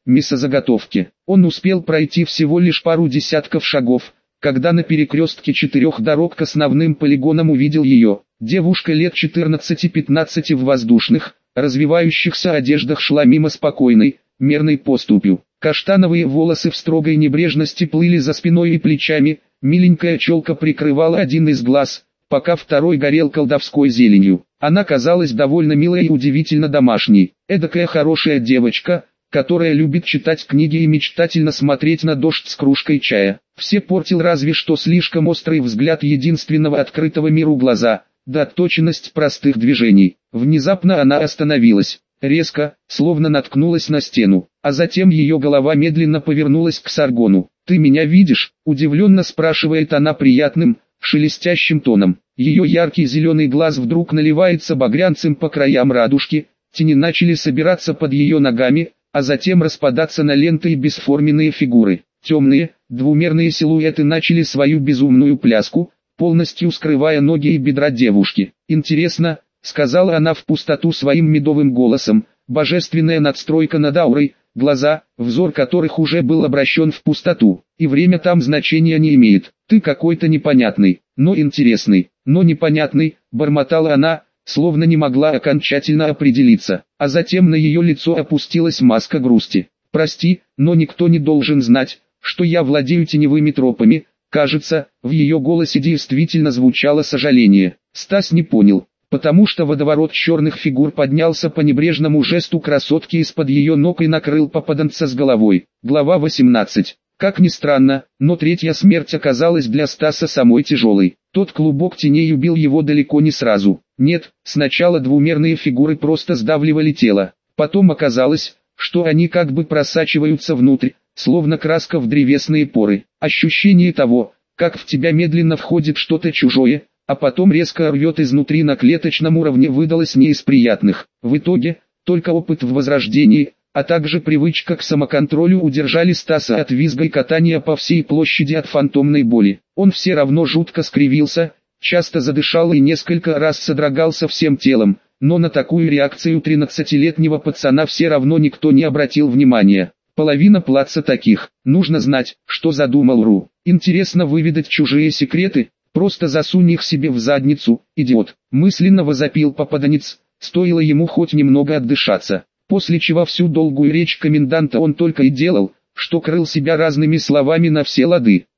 Speaker 1: мясозаготовки. Он успел пройти всего лишь пару десятков шагов, когда на перекрестке четырех дорог к основным полигонам увидел ее. Девушка лет четырнадцати-пятнадцати в воздушных, развивающихся одеждах шла мимо спокойной, мерной поступью. Каштановые волосы в строгой небрежности плыли за спиной и плечами, миленькая челка прикрывала один из глаз, пока второй горел колдовской зеленью. Она казалась довольно милой и удивительно домашней. Эдакая хорошая девочка, которая любит читать книги и мечтательно смотреть на дождь с кружкой чая. Все портил разве что слишком острый взгляд единственного открытого миру глаза, да отточенность простых движений. Внезапно она остановилась, резко, словно наткнулась на стену, а затем ее голова медленно повернулась к Саргону. «Ты меня видишь?» – удивленно спрашивает она приятным, шелестящим тоном. Ее яркий зеленый глаз вдруг наливается багрянцем по краям радужки, тени начали собираться под ее ногами, а затем распадаться на ленты и бесформенные фигуры. Темные, двумерные силуэты начали свою безумную пляску, полностью скрывая ноги и бедра девушки. «Интересно», — сказала она в пустоту своим медовым голосом, божественная надстройка над аурой, глаза, взор которых уже был обращен в пустоту, и время там значения не имеет. «Ты какой-то непонятный, но интересный, но непонятный», — бормотала она, словно не могла окончательно определиться, а затем на ее лицо опустилась маска грусти. «Прости, но никто не должен знать, что я владею теневыми тропами». Кажется, в ее голосе действительно звучало сожаление. Стас не понял, потому что водоворот черных фигур поднялся по небрежному жесту красотки из-под ее ног и накрыл попаданца с головой. Глава восемнадцать. Как ни странно, но третья смерть оказалась для Стаса самой тяжелой. Тот клубок теней убил его далеко не сразу. Нет, сначала двумерные фигуры просто сдавливали тело. Потом оказалось, что они как бы просачиваются внутрь, словно краска в древесные поры. Ощущение того, как в тебя медленно входит что-то чужое, а потом резко рвет изнутри на клеточном уровне, выдалось не из приятных. В итоге, только опыт в возрождении, а также привычка к самоконтролю удержали Стаса от визга и катания по всей площади от фантомной боли. Он все равно жутко скривился, часто задышал и несколько раз содрогался всем телом, но на такую реакцию тринадцатилетнего пацана все равно никто не обратил внимания. Половина плаца таких. Нужно знать, что задумал Ру. Интересно выведать чужие секреты? Просто засунь их себе в задницу, идиот. Мысленно возопил попаданец, стоило ему хоть немного отдышаться. После чего всю долгую речь коменданта он только и делал, что крыл себя разными словами на все лады.